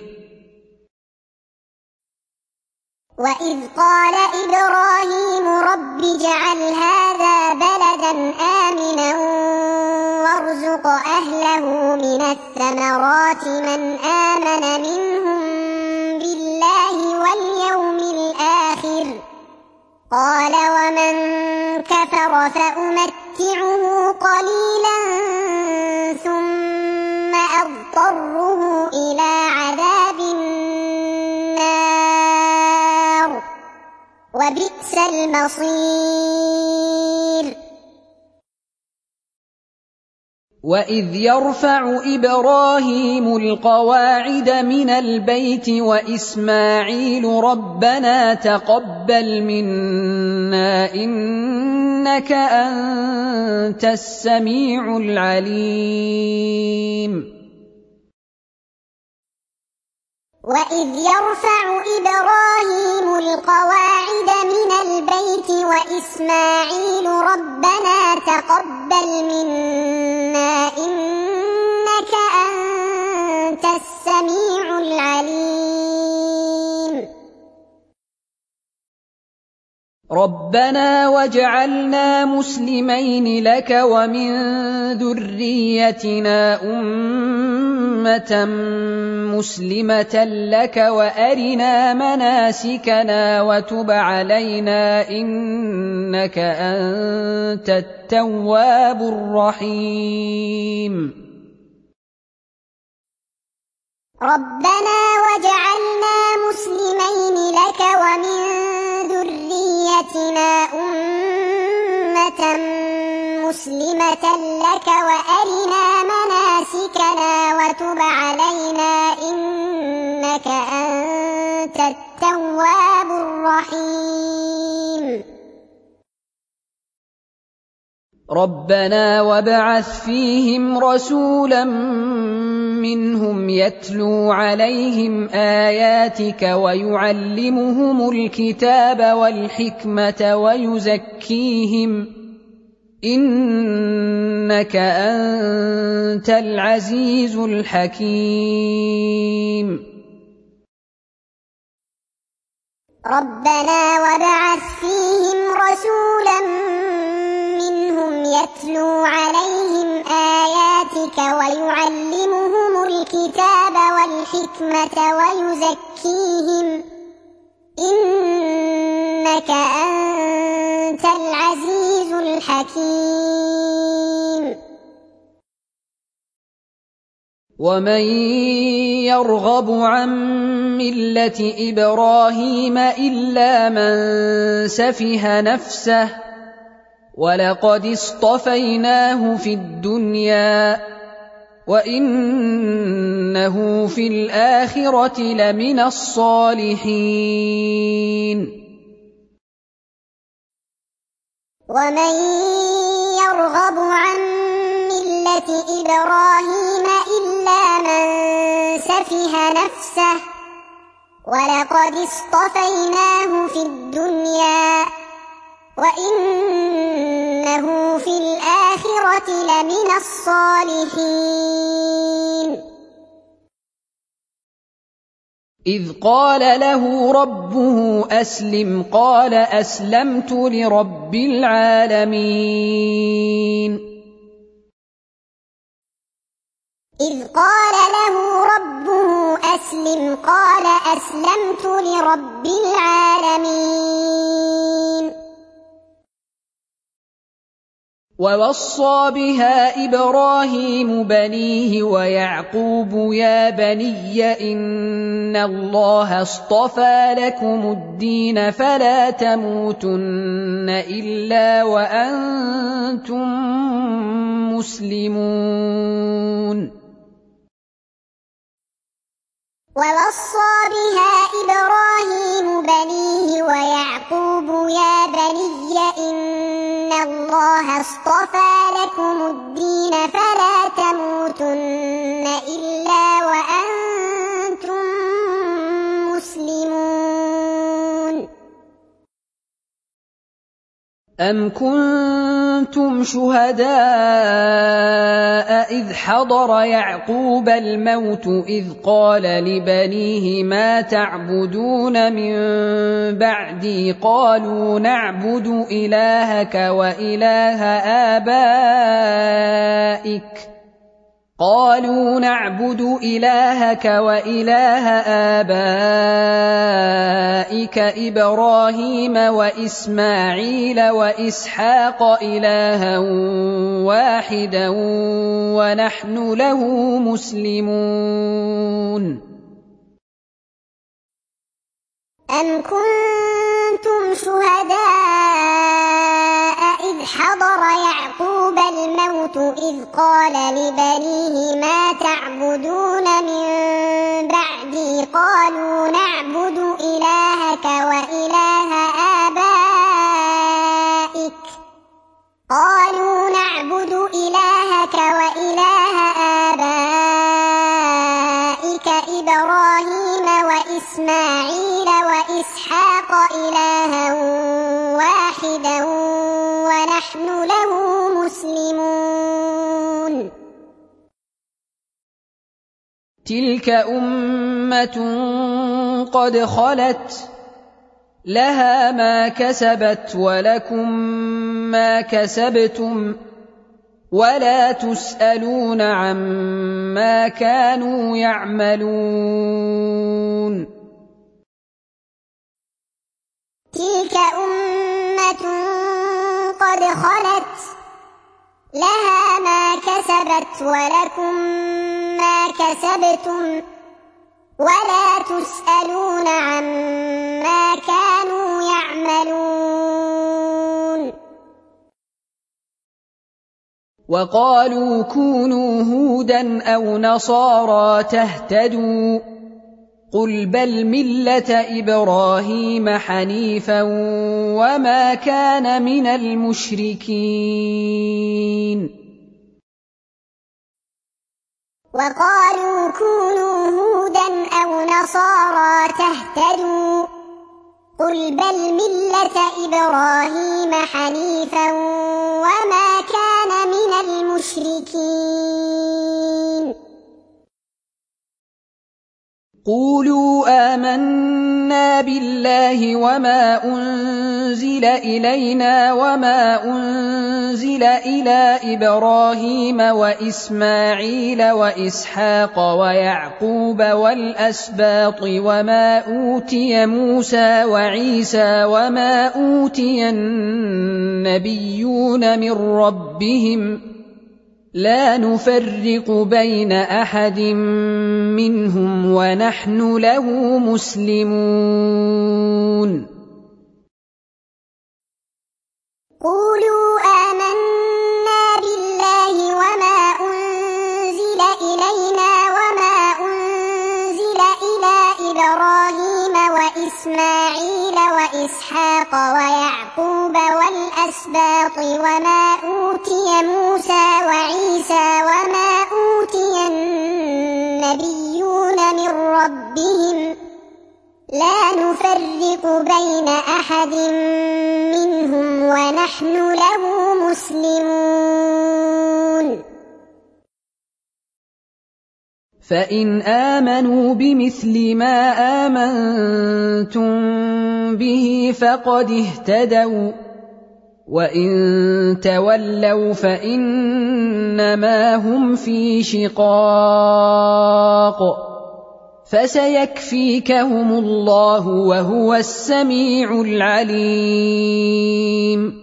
وإذ قال إبراهيم رب اجعل هذا بلدا آمنا آمِنًا وارزق أهله من الثمرات من آمن منهم بالله واليوم الآخر قال ومن كفر فأمتعه قليلا ثم أضطره إلى عذاب النار وبئس المصير. وإذ يرفع إبراهيم القواعد من البيت وإسماعيل ربنا تقبل منا إنك أنت السميع العليم. وإذ يرفع إبراهيم القواعد من البيت وإسماعيل ربنا تقبل منا إنك أنت السميع العليم. ربنا واجعلنا مسلمين لك ومن ذريتنا أمة مسلمة لك وأرنا مناسكنا وتب علينا إنك أنت التواب الرحيم. ربنا واجعلنا مسلمين لك ومن ذريتنا أمة مسلمة لك وأرنا مناسكنا وتب علينا إنك أنت التواب الرحيم. ربنا وابعث فيهم رسولا منهم يتلو عليهم آياتك ويعلمهم الكتاب والحكمة ويزكيهم إنك أنت العزيز الحكيم. ربنا وابعث فيهم رسولا منهم يتلو عليهم آياتك ويعلمهم الكتاب والحكمة ويزكيهم إنك أنت العزيز الحكيم. ومن يرغب عن ملة إبراهيم إلا من سفه نفسه ولقد اصطفيناه في الدنيا وإنه في الآخرة لمن الصالحين. ومن يرغب عن ملة إبراهيم إلا من سفه نفسه ولقد اصطفيناه في الدنيا وإنه في الآخرة لمن الصالحين. إذ قال له ربه أسلم قال أسلمت لرب العالمين. إذ قال له ربه أسلم قال أسلمت لرب العالمين. ووصى بها إبراهيم بنيه ويعقوب يا بني إن الله اصطفى لكم الدين فلا تموتن إلا وأنتم مسلمون. ووصى بها إبراهيم بنيه ويعقوب يا بني إن الله اصطفى لكم الدين فلا تموتن إلا وأنتم مسلمون. أَمْ كُنتُمْ شُهَدَاءَ إِذْ حَضَرَ يَعْقُوبَ الْمَوْتُ إِذْ قَالَ لِبَنِيهِ مَا تَعْبُدُونَ مِن بَعْدِي قَالُوا نَعْبُدُ إِلَٰهَكَ وَإِلَٰهَ آبَائِكَ إِبْرَاهِيمَ وَإِسْمَاعِيلَ وَإِسْحَاقَ إِلَٰهًا وَاحِدًا وَنَحْنُ لَهُ مُسْلِمُونَ أَمْ كُنتُمْ شُهَدَاءَ إِذْ حَضَرَ يَعْقُوبَ الْمَوْتُ إِذْ قَالَ لِبَنِيهِ مَا تَعْبُدُونَ مِن بَعْدِي قَالُوا نَعْبُدُ إِلَٰهَكَ وَإِلَٰهَ آبَائِكَ إِبْرَاهِيمَ وَإِسْمَاعِيلَ وَإِسْحَاقَ إِلَٰهًا وَاحِدًا وَنَحْنُ لَهُ مُسْلِمُونَ تِلْكَ أُمَّةٌ قَدْ خَلَتْ لَهَا مَا كَسَبَتْ وَلَكُم مَّا كَسَبْتُمْ وَلَا تُسْأَلُونَ عَمَّا كَانُوا يَعْمَلُونَ تِلْكَ أُمَّةٌ قَدْ خَلَتْ لَهَا مَا كَسَبَتْ وَلَكُم مَّا كَسَبْتُمْ وَلَا تُسْأَلُونَ عَمَّا كَانُوا يَعْمَلُونَ وَقَالُوا كُونُوا هُودًا أَوْ نَصَارَىٰ تَهْتَدُوا قُلْ بَلْ مِلَّةَ إِبْرَاهِيمَ حَنِيفًا وَمَا كَانَ مِنَ الْمُشْرِكِينَ وَقَالُوا كُونُوا هُودًا أَوْ نَصَارَىٰ تَهْتَدُوا قُلْ بَلْ مِلَّةَ إِبْرَاهِيمَ حَنِيفًا وَمَا كَانَ مِنَ الْمُشْرِكِينَ قُولُوا آمَنَّا بِاللَّهِ وَمَا أُنزِلَ إِلَيْنَا وَمَا أُنزِلَ إِلَىٰ إِبْرَاهِيمَ وَإِسْمَاعِيلَ وَإِسْحَاقَ وَيَعْقُوبَ وَالْأَسْبَاطِ وَمَا أُوتِيَ مُوسَىٰ وَعِيسَىٰ وَمَا أُوتِيَ النَّبِيُّونَ مِن رَّبِّهِمْ لَا نُفَرِّقُ بَيْنَ أَحَدٍ مِّنْهُمْ وَنَحْنُ لَهُ مُسْلِمُونَ قُولُوا آمَنَّا بِاللَّهِ وَمَا أُنزِلَ إِلَيْنَا وَمَا أُنزِلَ إِلَىٰ إِبْرَاهِيمَ وَإِسْمَاعِيلَ وَإِسْحَاقَ وَيَعْقُوبَ وَالْأَسْبَاطِ وَمَا أُوتِيَ مُوسَىٰ وَعِيسَىٰ وَمَا أُوتِيَ النَّبِيُّونَ مِن رَّبِّهِمْ لَا نُفَرِّقُ بَيْنَ أَحَدٍ مِّنْهُمْ وَنَحْنُ لَهُ مُسْلِمُونَ فَإِنْ آمَنُوا بِمِثْلِ مَا آمَنتُم بِهِ فَقَدِ اهْتَدَوا وَإِن تَوَلَّوْا فَإِنَّمَا هُمْ فِي شِقَاقٍ فَسَيَكْفِيكَهُمُ اللَّهُ وَهُوَ السَّمِيعُ الْعَلِيمُ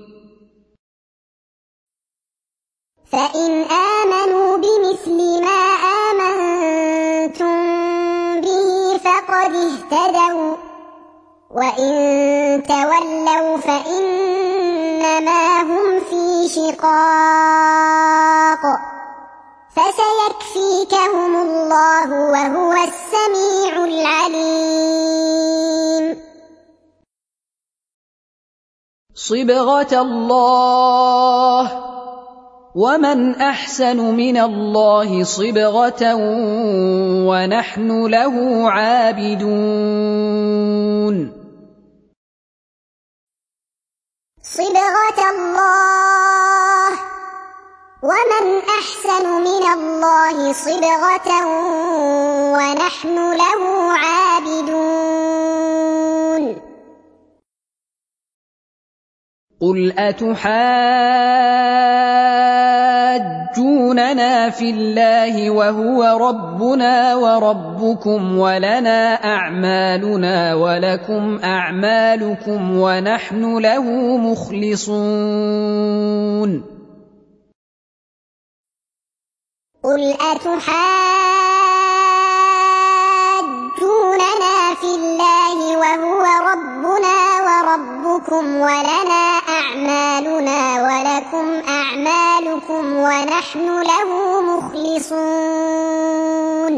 فَإِنْ آمَنُوا بِمِثْلِ مَا آمَنتُم بِهِ فَقَدِ اهْتَدَوا وَإِن تَوَلَّوْا فَإِنَّمَا هُمْ فِي شِقَاقٍ فَسَيَكْفِيكَهُمُ اللَّهُ وَهُوَ السَّمِيعُ الْعَلِيمُ صِبْغَةَ اللَّهِ وَمَنْ أَحْسَنُ مِنَ اللَّهِ صِبْغَةً وَنَحْنُ لَهُ عَابِدُونَ صِبْغَةَ ومن أحسن من الله صبغة ونحن له عابدون قل أتحاجوننا في الله وهو ربنا وربكم ولنا أعمالنا ولكم أعمالكم ونحن له مخلصون قل أتحاجوننا في الله وهو ربنا وربكم ولنا أعمالنا ولكم أعمالكم ونحن له مخلصون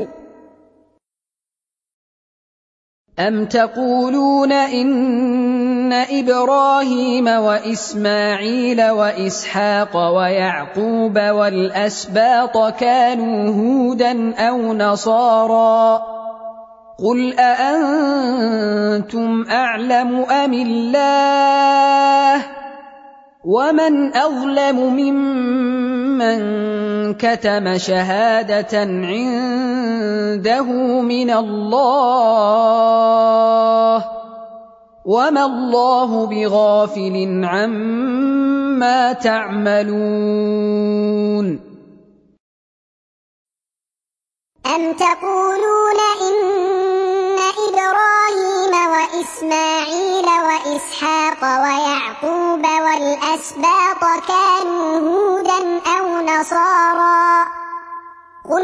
أم تقولون إن إبراهيم وإسماعيل وإسحاق ويعقوب والأسباط كانوا هودا أو نصارى قل أأنتم أعلم أم الله ومن أظلم ممن كتم شهادة عنده من الله وما الله بغافل عما تعملون أم تقولون إن إبراهيم وإسماعيل وإسحاق ويعقوب والأسباط كانوا هودا أو نصارى قل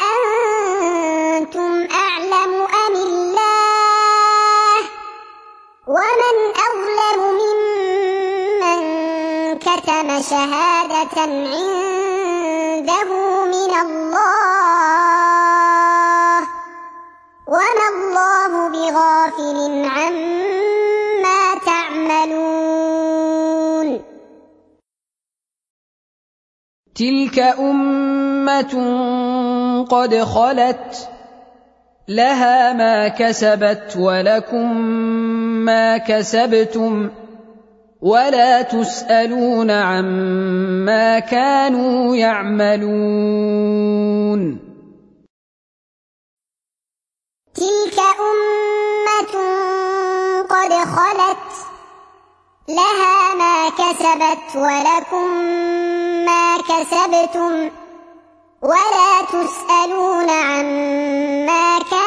أأنتم أعلم أم الله ومن أظلم ممن كتم شهادة عنده من الله وما الله بغافل عما تعملون تلك أمة قد خلت لها ما كسبت ولكم ما كسبتم ولا تسألون عما كانوا يعملون تلك أمة قد خلت لها ما كسبت ولكم ما كسبتم ولا تسألون عما كانوا